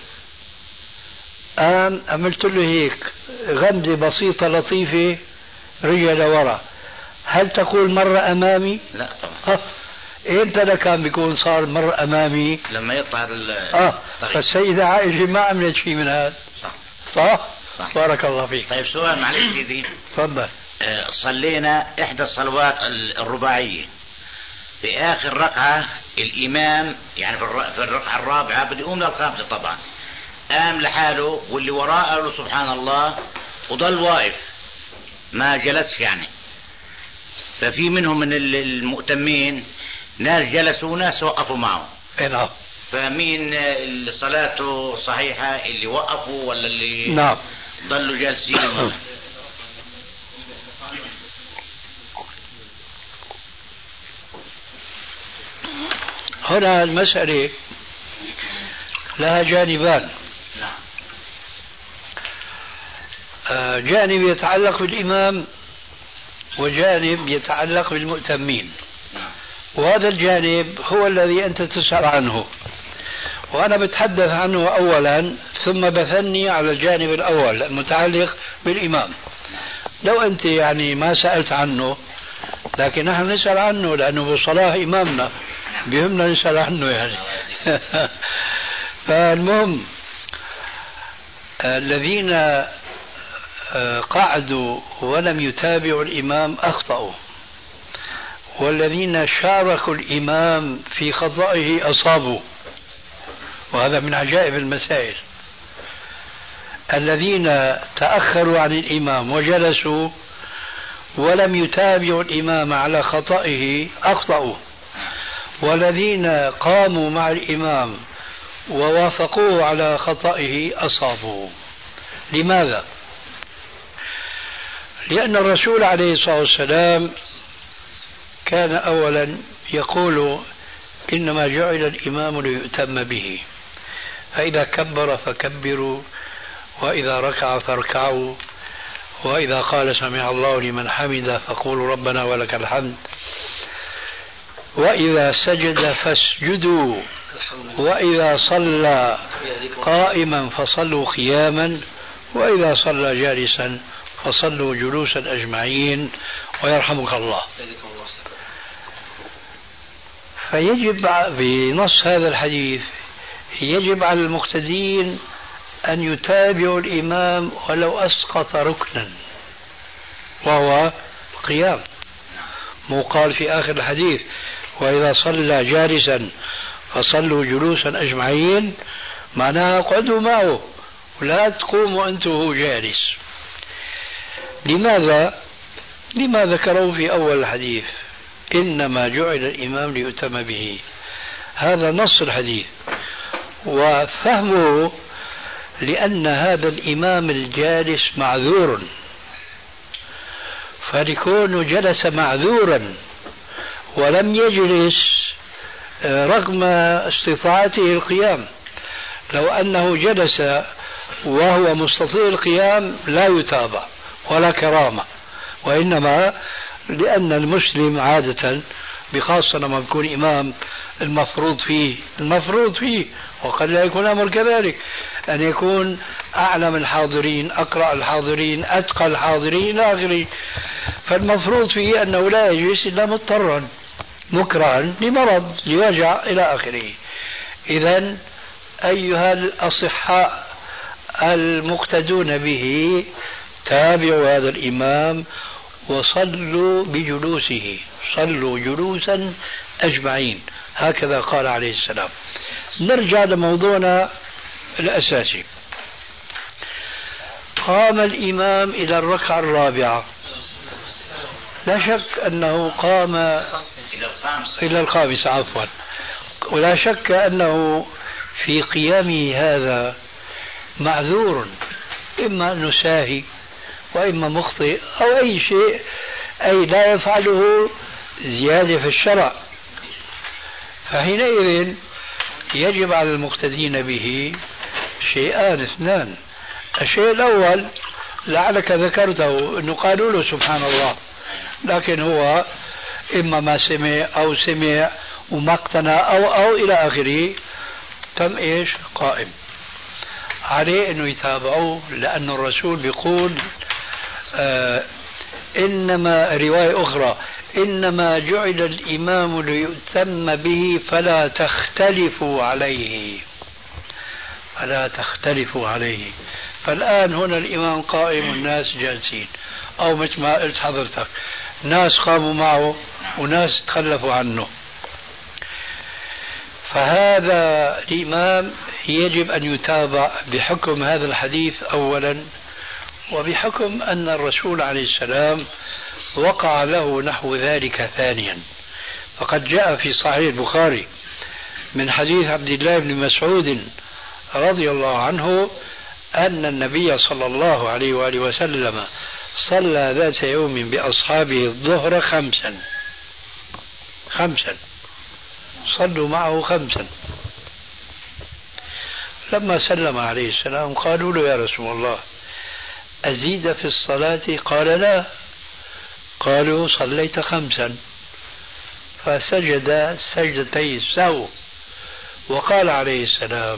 عملت له هيك غمزة بسيطة لطيفة، رجع لورا، هل تقول مر أمامي؟ لا طبعا. إمتى ده كان بيكون صار مر أمامي؟ لما يطلع فالسيدة عائشة ما عملت شيء من هذا. صح؟ بارك الله فيك. طيب سؤال معلش سيدي. تفضل. صلينا إحدى الصلوات الرباعية، في آخر ركعة الإمام يعني في الركعة الرابعة بده يقوم للخامسة طبعا، قام لحاله واللي وراء قالوا سبحان الله وضل واقف ما جلسش يعني. ففي منهم من المؤتمين ناس جلسوا وناس وقفوا معه. نعم. فمين اللي صلاته صحيحة، اللي وقفوا ولا اللي نعم ضلوا جالسين؟ هنا المسألة لها جانبان. جانب يتعلق بالإمام وجانب يتعلق بالمؤتمين، وهذا الجانب هو الذي أنت تسأل عنه، وأنا بتحدث عنه أولا ثم بثني على الجانب الأول المتعلق بالإمام. لو أنت يعني ما سألت عنه، لكن نحن نسأل عنه لأنه بصلاح إمامنا بهمنا نسأل عنه يعني. فالمهم الذين قعدوا ولم يتابعوا الإمام أخطأوا، والذين شاركوا الإمام في خطئه أصابوا، وهذا من عجائب المسائل. الذين تأخروا عن الإمام وجلسوا ولم يتابعوا الإمام على خطئه أخطأوا، والذين قاموا مع الإمام ووافقوه على خطئه أصابوا. لماذا؟ لأن الرسول عليه الصلاة والسلام كان أولا يقول إنما جعل الإمام ليؤتم به، فإذا كبر فكبروا، وإذا ركع فاركعوا، وإذا قال سمع الله لمن حمده فقولوا ربنا ولك الحمد، وإذا سجد فاسجدوا وإذا صلى قائما فصلوا قياما، وإذا صلى جالسا فصلوا جلوسا أجمعين ويرحمك الله. فيجب بنص هذا الحديث يجب على المقتدين أن يتابعوا الإمام ولو أسقط ركنا وهو القيام. مو قال في آخر الحديث وإذا صلى جالسا فصلوا جلوسا أجمعين، معناها اقعدوا معه ولا تقوموا أنتم وهو جالس. لما ذكروا في أول الحديث إنما جعل الإمام ليؤتم به؟ هذا نص الحديث، وفهمه لأن هذا الإمام الجالس معذور، فلكونه جلس معذورا ولم يجلس رغم استطاعته القيام. لو أنه جلس وهو مستطيع القيام لا يتابع ولا كرامة، وإنما لأن المسلم عادة بخاصة لما يكون إمام المفروض فيه وقد لا يكون الأمر كذلك، أن يكون أعلم الحاضرين، أقرأ الحاضرين، أتقى الحاضرين إلى آخره. فالمفروض فيه أنه لا يجلس إلا مضطرا مكرها لمرض لوجع إلى آخره. إذن أيها الأصحاء المقتدون به تابعوا هذا الإمام وصلوا بجلوسه، صلوا جلوسا أجمعين، هكذا قال عليه السلام. نرجع لموضوعنا الأساسي. قام الإمام إلى الركعة الرابعة، لا شك أنه قام إلى الخامسة عفوا، ولا شك أنه في قيامه هذا معذور، إما أنه ساهي وإما مخطئ أو أي شيء، أي لا يفعله زيادة في الشرع. فحينئذ يجب على المقتدين به شيئان اثنان. الشيء الأول لعلك ذكرته، أنه قالوا له سبحان الله، لكن هو إما ما سمع أو سمع وما اقتنع أو إلى آخره، تم إيش؟ قائم. عليه أنه يتابعوه، لأن الرسول بيقول إنما رواية أخرى إنما جعل الإمام ليؤتم به فلا تختلفوا عليه، فلا تختلفوا عليه. فالآن هنا الإمام قائم والناس جالسين، أو مثل ما قلت حضرتك ناس قاموا معه وناس تخلفوا عنه. فهذا الإمام يجب أن يتابع بحكم هذا الحديث أولا، وبحكم أن الرسول عليه السلام وقع له نحو ذلك ثانيا. فقد جاء في صحيح البخاري من حديث عبد الله بن مسعود رضي الله عنه أن النبي صلى الله عليه وآله وسلم صلى ذات يوم بأصحابه الظهر خمسا، صلوا معه 5. لما سلم عليه السلام قالوا له يا رسول الله أزيد في الصلاة؟ قال لا. قالوا صليت 5. فسجد سجدتي السهو، وقال عليه السلام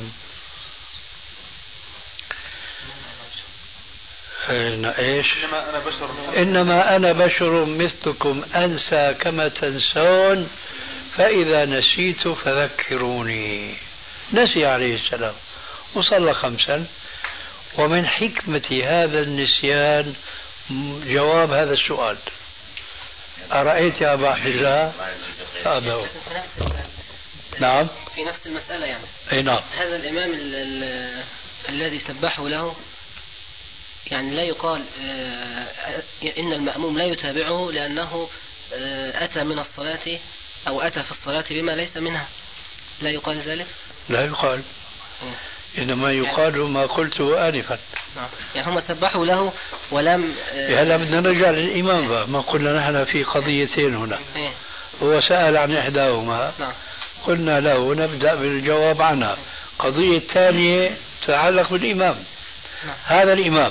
إنما أنا بشر مثلكم أنسى كما تنسون فإذا نسيت فذكروني. نسي عليه السلام وصلى 5. ومن حكمة هذا النسيان جواب هذا السؤال. أرأيت يا أبا حجة؟ نعم في نفس المسألة يعني. أي نعم. هذا الإمام الذي سبحوا له يعني لا يقال إن المأموم لا يتابعه لأنه أتى من الصلاة أو أتى في الصلاة بما ليس منها، لا يقال ذلك؟ لا يقال، إنما يقال ما قلته آنفا. يعني هم سبحوا له ولم هلا بدنا نرجع للإمام بقى. ما قلنا نحن في قضيتين هنا. هو سأل عن إحداهما، قلنا له نبدأ بالجواب عنها. قضية ثانية تتعلق بالإمام. هذا الإمام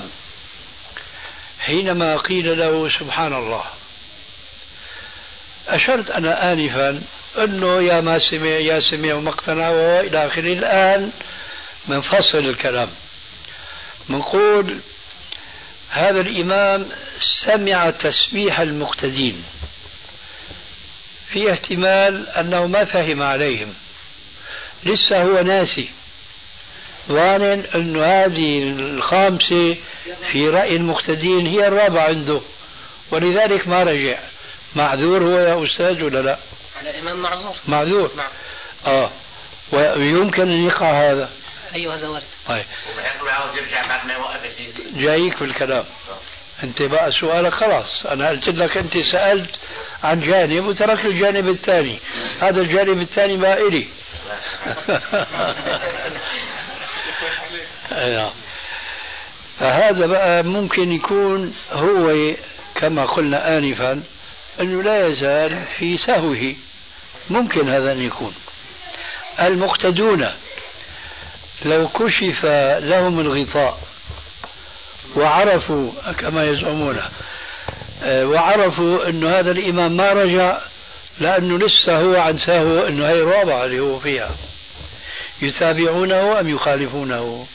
حينما قيل له سبحان الله، أشرت أنا آنفا أنه يا ما سمع يا سمع وما اقتنع وإلى آخره. الآن منفصل الكلام، منقول هذا الإمام سمع تسبيح المقتدين، في احتمال أنه ما فهم عليهم، لسه هو ناسي، ظان أن هذه الخامسة في رأي المقتدين هي الرابعة عنده، ولذلك ما رجع. معذور هو يا أستاذ ولا لا؟ على الإمام معذور. معذور. نعم. ويمكن أن يقع هذا. أيوة هذا وارد. طيب جايك في الكلام. أنت بقى سؤالك خلاص، أنا قلت لك أنت سألت عن جانب وتركت الجانب الثاني، هذا الجانب الثاني بقى إلي. فهذا بقى ممكن يكون هو كما قلنا آنفا أنه لا يزال في سهوه، ممكن هذا أن يكون. المقتدون لو كشف لهم الغطاء وعرفوا كما يزعمون وعرفوا أن هذا الإمام ما رجع لأنه لسه هو عن سهو أنه هي الرابعة اللي هو فيها، يتابعونه أم يخالفونه؟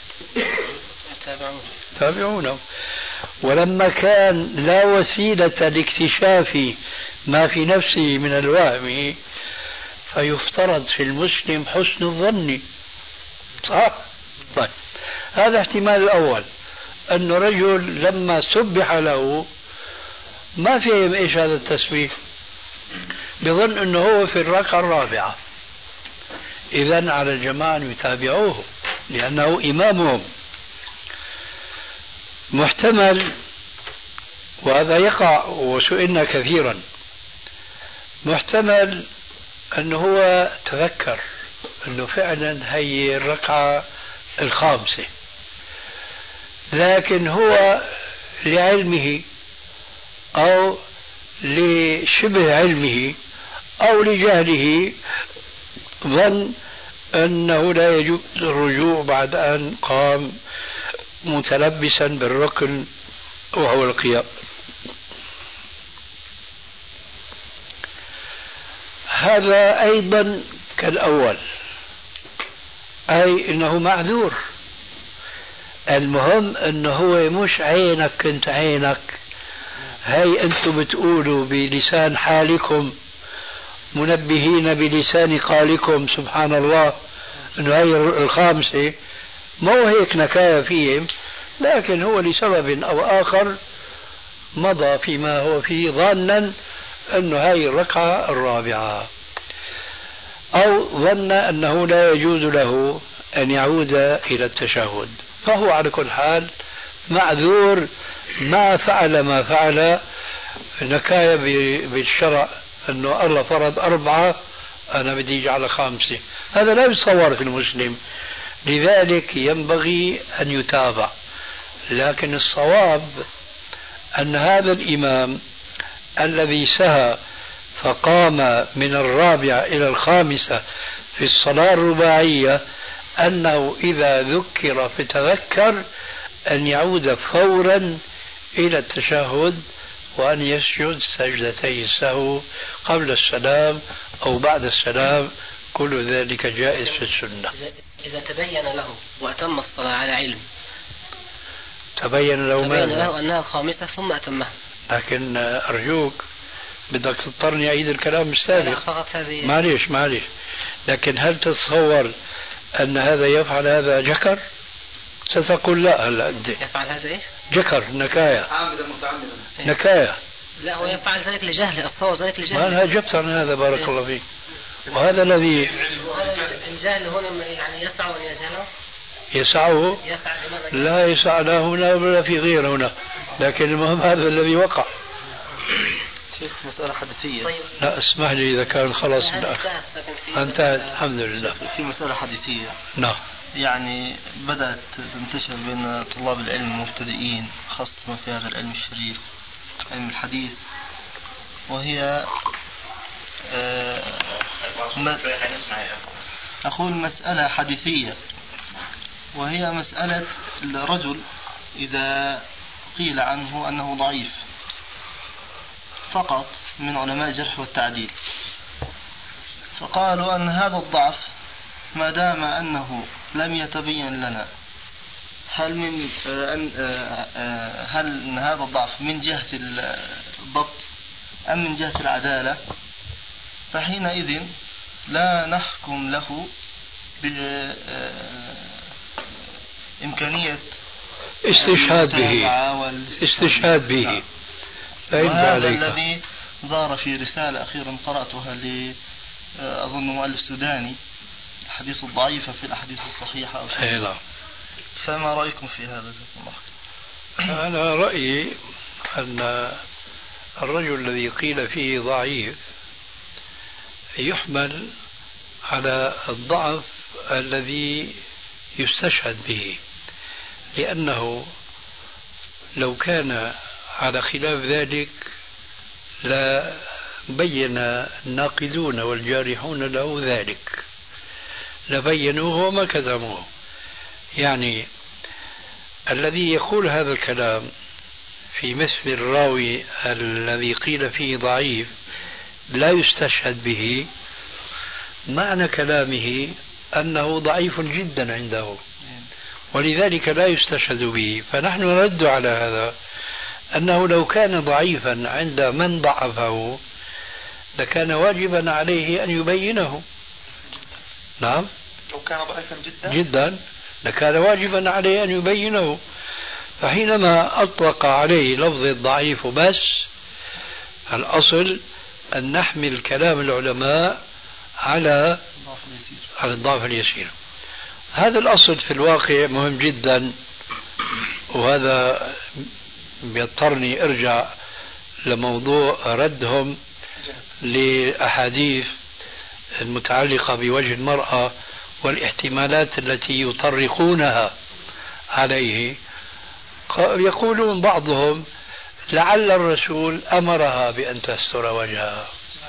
يتابعونه. ولما كان لا وسيلة لاكتشاف ما في نفسه من الوهم فيفترض في المسلم حسن الظن، صح؟ طيب هذا احتمال الأول، أن رجل لما سبح له ما فهم إيش هذا التسبيح، بظن أنه هو في الركعة الرابعة، إذن على الجماعة أن يتابعوه لأنه إمامهم. محتمل، وهذا يقع وسئلنا كثيرا، محتمل أنه هو تذكر أنه فعلا هي الركعة الخامسة، لكن هو لعلمه أو لشبه علمه أو لجهله ظن أنه لا يجوز الرجوع بعد أن قام متلبسا بالركن وهو القيام. هذا أيضا كالأول، أي أنه معذور. المهم أنه هو مش عينك كنت عينك، هاي أنتم بتقولوا بلسان حالكم منبهين بلسان قالكم سبحان الله أنه هاي الخامسة، مو هيك نكاية فيهم، لكن هو لسبب أو آخر مضى فيما هو فيه ظانا أنه هاي الركعة الرابعة، أو ظن أنه لا يجوز له أن يعود إلى التشهد، فهو على كل حال معذور ما فعل ما فعل. نكاية بالشرع أنه الله فرض 4 أنا بدي أجعل 5، هذا لا يتصور في المسلم، لذلك ينبغي أن يتابع. لكن الصواب أن هذا الإمام الذي سهى فقام من الرابعة إلى الخامسة في الصلاة الرباعية أنه إذا ذكر فتذكر أن يعود فورا إلى التشهد وأن يسجد سجدتي السهو قبل السلام أو بعد السلام، كل ذلك جائز في السنة. إذا تبين له وأتم الصلاة على علم، تبين له أنها الخامسة ثم أتمها. لكن أرجوك بدك تضطرني أعيد الكلام السابق. فقط هذه معليش. لكن هل تتصور أن هذا يفعل هذا جكر؟ ستقول لا. هلا أنت يفعل هذا إيش؟ جكر، نكاية، عامدا متعمدا، نكاية. لا هو يفعل ذلك لجهله، أتصور ذلك لجهله. أنا أجبت عن هذا بارك الله فيك. وهذا الذي الجهل هنا يعني يسعى أن يجهله، يسعه لا يسع لا هنا ولا في غير هنا، لكن المهم هذا الذي وقع. شيخ مسألة حديثية. طيب. لا اسمح لي إذا كان خلاص انتهت الحمد لله. في مسألة حديثية. نعم. يعني بدأت تنتشر بين طلاب العلم المبتدئين خاصة في هذا العلم الشريف علم الحديث، وهي أقول مسألة حديثية، وهي مسألة الرجل إذا قيل عنه أنه ضعيف فقط من علماء الجرح والتعديل، فقالوا أن هذا الضعف ما دام أنه لم يتبين لنا هل أن هذا الضعف من جهة الضبط أم من جهة العدالة، فحينئذ لا نحكم له بإمكانية استشهاد به. وهذا الذي ظهر في رسالة أخيرا قرأتها أظن مؤلف سوداني، الحديث الضعيفة في الأحاديث الصحيحة أو شيء. فما رأيكم في هذا جزاكم الله خير؟ أنا رأيي أن الرجل الذي قيل فيه ضعيف يحمل على الضعف الذي يستشهد به، لأنه لو كان على خلاف ذلك لا بين الناقدون والجارحون له ذلك، لبينوه وما كتموه. يعني الذي يقول هذا الكلام في مثل الراوي الذي قيل فيه ضعيف لا يستشهد به، معنى كلامه أنه ضعيف جدا عنده، ولذلك لا يستشهد به. فنحن نرد على هذا أنه لو كان ضعيفا عند من ضعفه لكان واجبا عليه أن يبينه. نعم، لو كان ضعيفا جدا لكان واجبا عليه أن يبينه. فحينما أطلق عليه لفظ الضعيف بس، الأصل أن نحمل كلام العلماء على الضعف اليسير. هذا الأصل في الواقع مهم جدا، وهذا بيضطرني أرجع لموضوع ردهم لأحاديث المتعلقة بوجه المرأة والاحتمالات التي يطرقونها عليه. يقولون بعضهم لعل الرسول أمرها بأن تستر وجهها،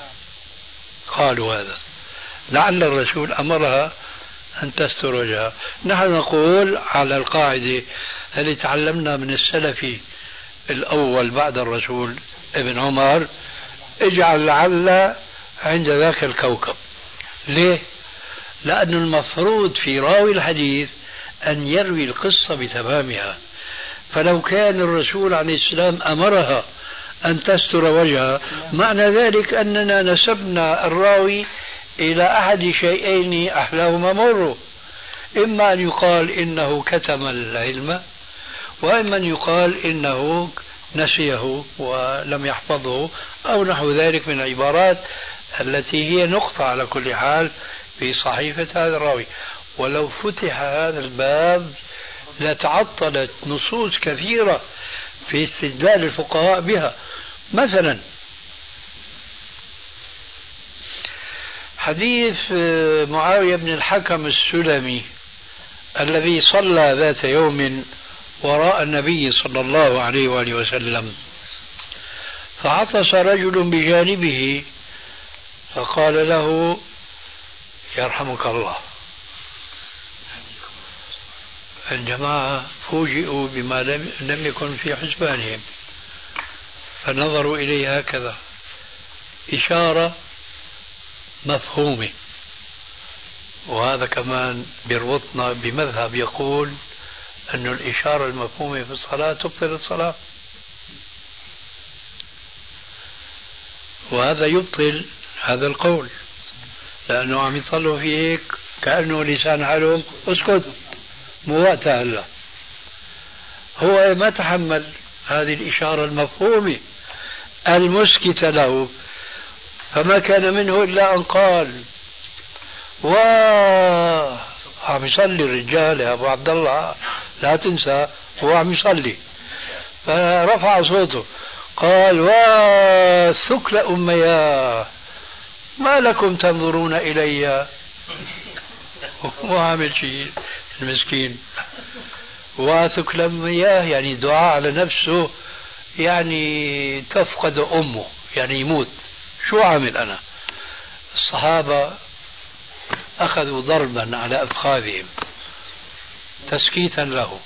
قالوا هذا، لعل الرسول أمرها أن تستر وجهها. نحن نقول على القاعدة التي تعلمنا من السلف الأول بعد الرسول ابن عمر، اجعل لعل عند ذاك الكوكب. ليه؟ لأن المفروض في راوي الحديث أن يروي القصة بتمامها، فلو كان الرسول عليه السلام أمرها أن تستر وجهها معنى ذلك أننا نسبنا الراوي إلى أحد شيئين أحلاهما مر، إما أن يقال إنه كتم العلم، وإما أن يقال إنه نسيه ولم يحفظه، أو نحو ذلك من العبارات التي هي نقطة على كل حال في صحيفة هذا الراوي. ولو فتح هذا الباب لتعطلت نصوص كثيرة في استدلال الفقهاء بها. مثلا حديث معاوية بن الحكم السلمي الذي صلى ذات يوم وراء النبي صلى الله عليه وآله وسلم، فعطس رجل بجانبه فقال له يرحمك الله. الجماعة فوجئوا بما لم يكن في حسبانهم، فنظروا إليه هكذا، إشارة مفهومة. وهذا كمان بيربطنا بمذهب يقول أن الإشارة المفهومة في الصلاة تبطل الصلاة، وهذا يبطل هذا القول، لأنه عم يطلعوا في هيك كأنه لسان حالهم اسكت مو وقتها. هلا هو ما تحمل هذه الإشارة المفهومة المسكتة له، فما كان منه إلا أن قال عم يصلي الرجال يا أبو عبد الله، لا تنسى هو عم يصلي، فرفع صوته قال ثكل أمياه ما لكم تنظرون إلي. مو عامل شيء المسكين. وثكل أمياه يعني دعاء على نفسه، يعني تفقد أمه، يعني يموت. شو عامل أنا؟ الصحابة أخذوا ضربا على أفخاذهم تسكيتا له.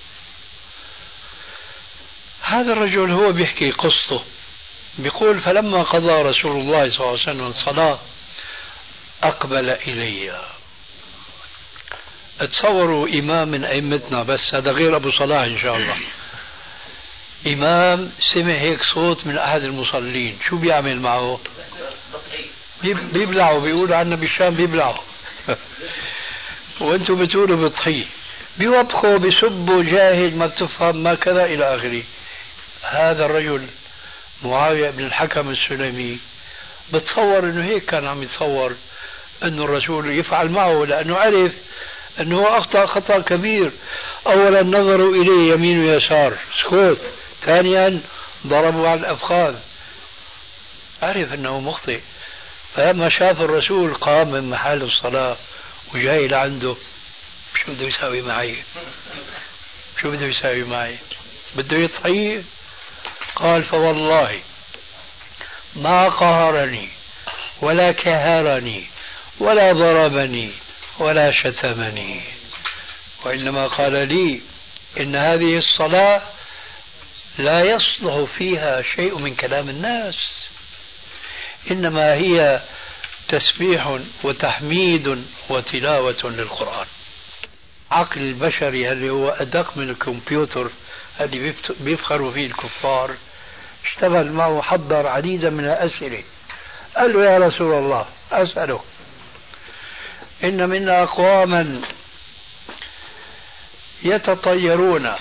هذا الرجل هو بيحكي قصته، بيقول فلما قضى رسول الله صلى الله عليه وسلم الصلاة أقبل إلي. تصوروا إمام من أئمتنا، بس هذا غير أبو صلاح إن شاء الله، إمام سمع هيك صوت من أحد المصلين، شو بيعمل معه؟ بيبلعوا، بيقولوا عنا بالشام بيبلعوا وانتم بتقولوا بطحيه، بيوبخوا بيسبوا جاهل ما بتفهم ما كذا إلى آخره. هذا الرجل معاوية بن الحكم السلمي بتصور انه هيك كان عم يتصور انه الرسول يفعل معه، لانه عرف انه اخطأ خطأ كبير. اولا نظروا اليه يمين ويسار سكوت، ثانيا ضربوا على الافخاذ، عرف انه مخطئ. فلما شاف الرسول قام من محل الصلاة وجاي لعنده، شو بده يساوي معي؟ شو بده يساوي معي؟ بده يطحيه؟ قال فوالله ما قهرني ولا كهرني ولا ضربني ولا شتمني، وإنما قال لي إن هذه الصلاة لا يصلح فيها شيء من كلام الناس، إنما هي تسبيح وتحميد وتلاوة للقرآن. عقل البشري اللي هو أدق من الكمبيوتر اللي بيفخروا فيه الكفار اشتغل معه، حضر عديدا من الأسئلة. قال له يا رسول الله أسأله، إن منا أقواما يتطيرون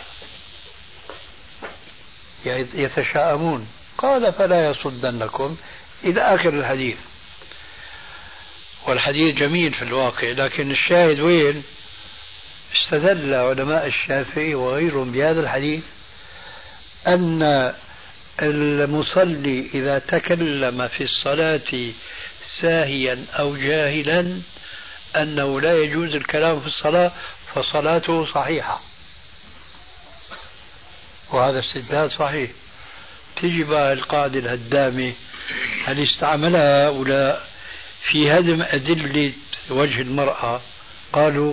يتشاءمون، قال فلا يصدنكم إلى آخر الحديث. والحديث جميل في الواقع، لكن الشاهد وين؟ استدل علماء الشافعي وغيرهم بهذا الحديث أن المصلي إذا تكلم في الصلاة ساهيا أو جاهلا أنه لا يجوز الكلام في الصلاة، فصلاته صحيحة. وهذا استدلال صحيح. تجي بقى القاعدة الهدامة هل استعملها هؤلاء في هدم أدلة وجه المرأة؟ قالوا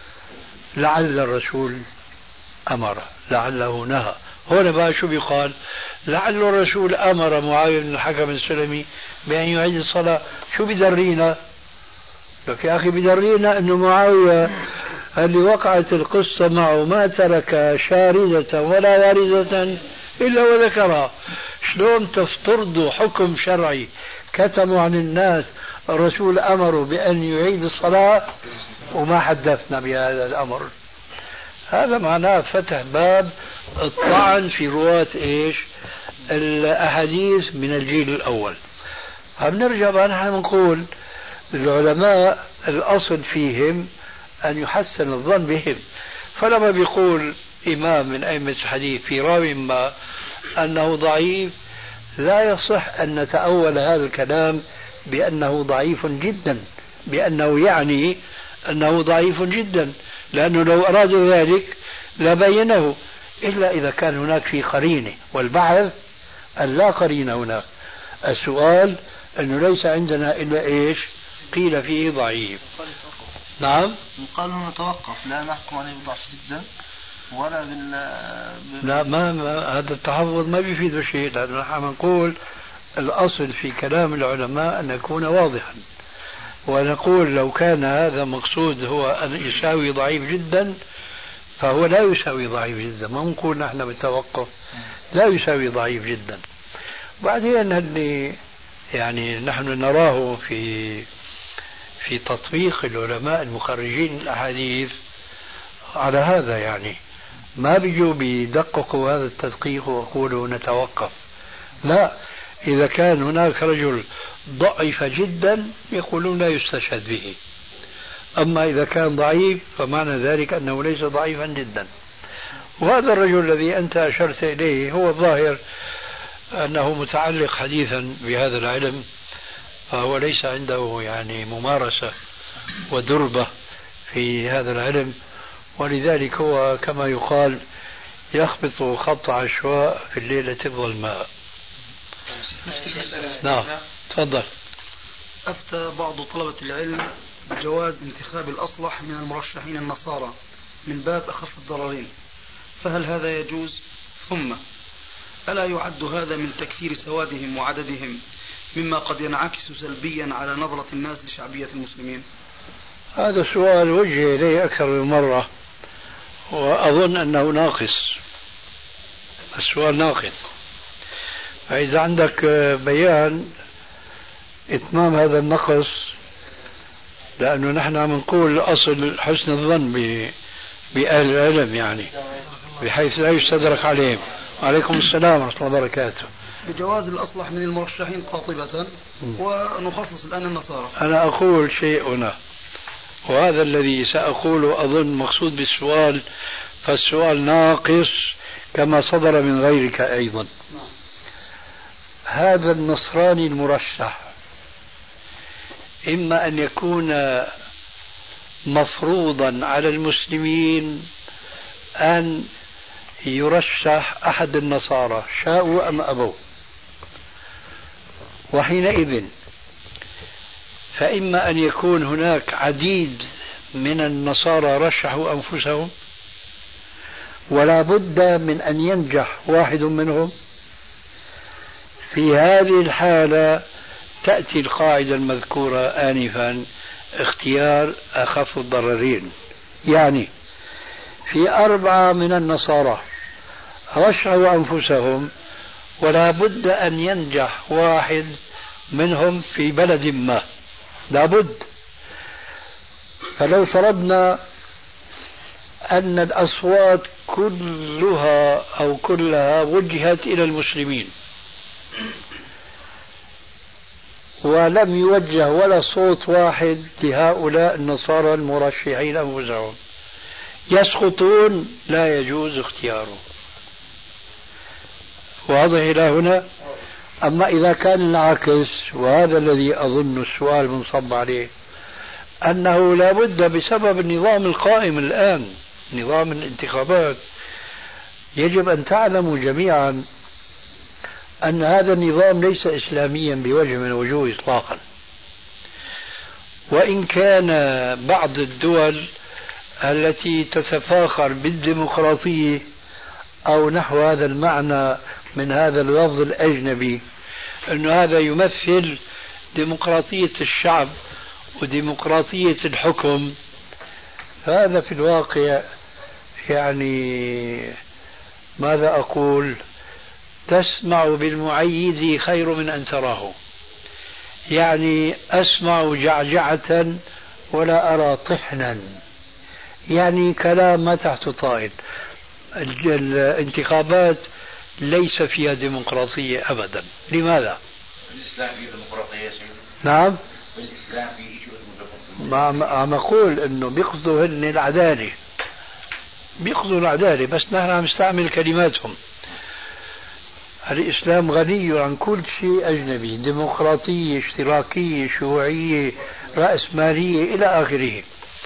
لعل الرسول أمر، لعله نهى. هنا بقى شو بيقال؟ لعل الرسول أمر معاوية بن الحكم السلمي بأن يعيد الصلاة. شو بدرينا؟ لك يا أخي بدرينا أنه معاوية اللي وقعت القصة معه ما ترك شاردة ولا واردة إلا وذكرها. شلون تفترضوا حكم شرعي كتموا عن الناس الرسول أمره بأن يعيد الصلاة وما حدثنا بهذا الأمر؟ هذا معناه فتح باب الطعن في رواة إيش؟ الأحاديث من الجيل الأول. فبنرجع بقى نحن نقول العلماء الأصل فيهم أن يحسن الظن بهم. فلما بيقول إمام من أئمة الحديث في راوي ما أنه ضعيف، لا يصح أن نتأول هذا الكلام بأنه ضعيف جدا، بأنه يعني أنه ضعيف جدا، لأنه لو أراد ذلك لبينه، إلا إذا كان هناك في قرينة. والبحث أن لا قرينة هناك. السؤال أنه ليس عندنا إلا إيش؟ قيل فيه ضعيف. نعم، قال نتوقف، لا نحكم عليه بضعف جدا ولا لا ما هذا التحفظ ما بيفيد شيء، لأنه نحن نقول الأصل في كلام العلماء أن يكون واضحا، ونقول لو كان هذا مقصود هو أن يساوي ضعيف جدا فهو لا يساوي ضعيف جدا. ما نقول نحن بالتوقف لا يساوي ضعيف جدا. بعدين اللي يعني نحن نراه في تطبيق العلماء المخرجين الأحاديث على هذا، يعني ما بيجوا بيدققوا هذا التدقيق ويقولوا نتوقف. لا، إذا كان هناك رجل ضعيف جدا يقولون لا يستشهد به، أما إذا كان ضعيف فمعنى ذلك أنه ليس ضعيفا جدا. وهذا الرجل الذي أنت أشرت إليه هو الظاهر أنه متعلق حديثا بهذا العلم، فهو ليس عنده يعني ممارسة ودربة في هذا العلم، ولذلك هو كما يقال يخبط خط عشواء في الليلة الظلماء. نعم تفضل. أفتى بعض طلبة العلم بجواز انتخاب الأصلح من المرشحين النصارى من باب أخف الضررين، فهل هذا يجوز؟ ثم ألا يعد هذا من تكثير سوادهم وعددهم مما قد ينعكس سلبيا على نظرة الناس لشعبية المسلمين؟ هذا سؤال وجه إليه أكثر من مرة وأظن أنه ناقص. السؤال ناقص. فإذا عندك بيان إتمام هذا النقص، لأنه نحن عم نقول أصل حسن الظن بأهل العلم يعني بحيث لا يستدرك عليهم. وعليكم السلام ورحمة الله وبركاته. بجواز الأصلح من المرشحين قاطبة، ونخصص الآن النصارى. أنا أقول شيء هنا، وهذا الذي سأقوله أظن مقصود بالسؤال، فالسؤال ناقص كما صدر من غيرك أيضا. هذا النصراني المرشح إما أن يكون مفروضا على المسلمين أن يرشح أحد النصارى شاءوا أم أبوا، وحينئذ فإما أن يكون هناك عديد من النصارى رشحوا أنفسهم ولا بد من أن ينجح واحد منهم. في هذه الحالة تأتي القاعدة المذكورة آنفا، اختيار أخف الضررين. يعني في 4 من النصارى رشحوا أنفسهم ولا بد أن ينجح واحد منهم في بلد ما، لا بد. فلو فرضنا أن الأصوات كلها أو كلها وجهت إلى المسلمين ولم يوجه ولا صوت واحد لهؤلاء النصارى المرشحين أنفسهم، يسقطون، لا يجوز اختياره. واضح إلى هنا؟ أما إذا كان العكس، وهذا الذي أظن السؤال منصب عليه، أنه لا بد بسبب النظام القائم الآن، نظام الانتخابات، يجب أن تعلموا جميعا أن هذا النظام ليس إسلاميا بوجه من الوجوه إطلاقا. وإن كان بعض الدول التي تتفاخر بالديمقراطية أو نحو هذا المعنى من هذا اللفظ الأجنبي، أن هذا يمثل ديمقراطية الشعب وديمقراطية الحكم، هذا في الواقع يعني ماذا أقول، تسمع بالمعيد خير من أن تراه. يعني أسمع جعجعة ولا أرى طحنا، يعني كلام ما تحت طائل. الانتخابات ليس فيها ديمقراطية أبدا. لماذا؟ الإسلام فيه ديمقراطية. نعم، الإسلام فيه شيء عم أقول إنه بيقصدوا هن العدالة، بيقصدوا العدالة، بس نحن عم نستعمل كلماتهم. الإسلام غني عن كل شيء أجنبي، ديمقراطية، اشتراكية، شيوعية، رأسمالية إلى آخره.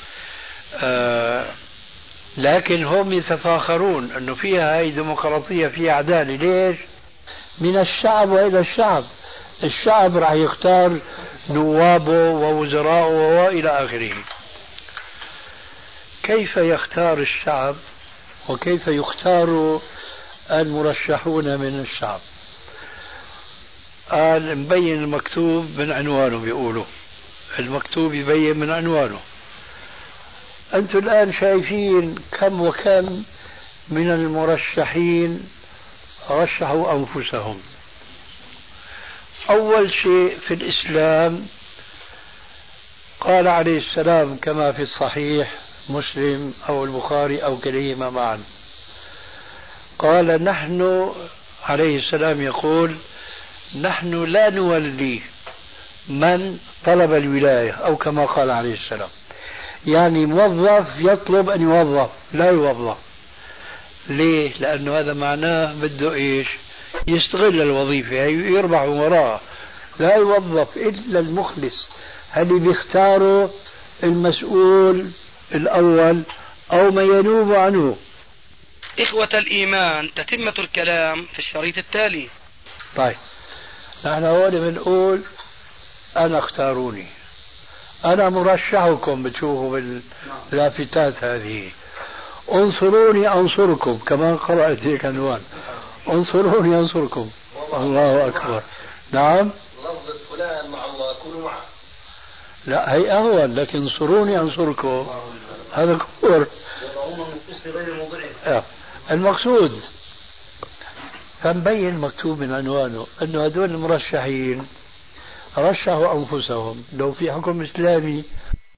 لكن هم يتفاخرون أنه فيها هاي ديمقراطية، فيها عدالة. ليش؟ من الشعب وإلى الشعب. الشعب راح يختار نوابه ووزراءه وإلى آخره. كيف يختار الشعب وكيف يختار المرشحون من الشعب؟ قال مبين المكتوب من عنوانه، بيقولوا المكتوب يبين من عنوانه. أنتم الآن شايفين كم وكم من المرشحين رشحوا أنفسهم. أول شيء في الإسلام قال عليه السلام كما في الصحيح مسلم أو البخاري أو كليهما معا، قال نحن عليه السلام يقول نحن لا نولي من طلب الولاية، أو كما قال عليه السلام، يعني موظف يطلب أن يوظف لا يوظف. ليه؟ لأنه هذا معناه بده إيش؟ يستغل الوظيفة يربح وراء، لا يوظف إلا المخلص اللي بيختاره المسؤول الأول أو ما ينوب عنه. إخوة الإيمان، تتمة الكلام في الشريط التالي. طيب، نحن هون بنقول أنا اختاروني، أنا مرشحكم، بتشوفوا باللافتات هذه، انصروني أنصركم، كمان قرأت هيك عنوان، انصروني أنصركم. الله أكبر، نعم. لفظة فلان مع الله كونوا معه. لا هي أهون، لكن انصروني أنصركم هذا كفر. يضعون النصوص في غير موضعها. المقصود فمبين مكتوب من عنوانه أنه هذول المرشحين رشحوا أنفسهم. لو في حكم إسلامي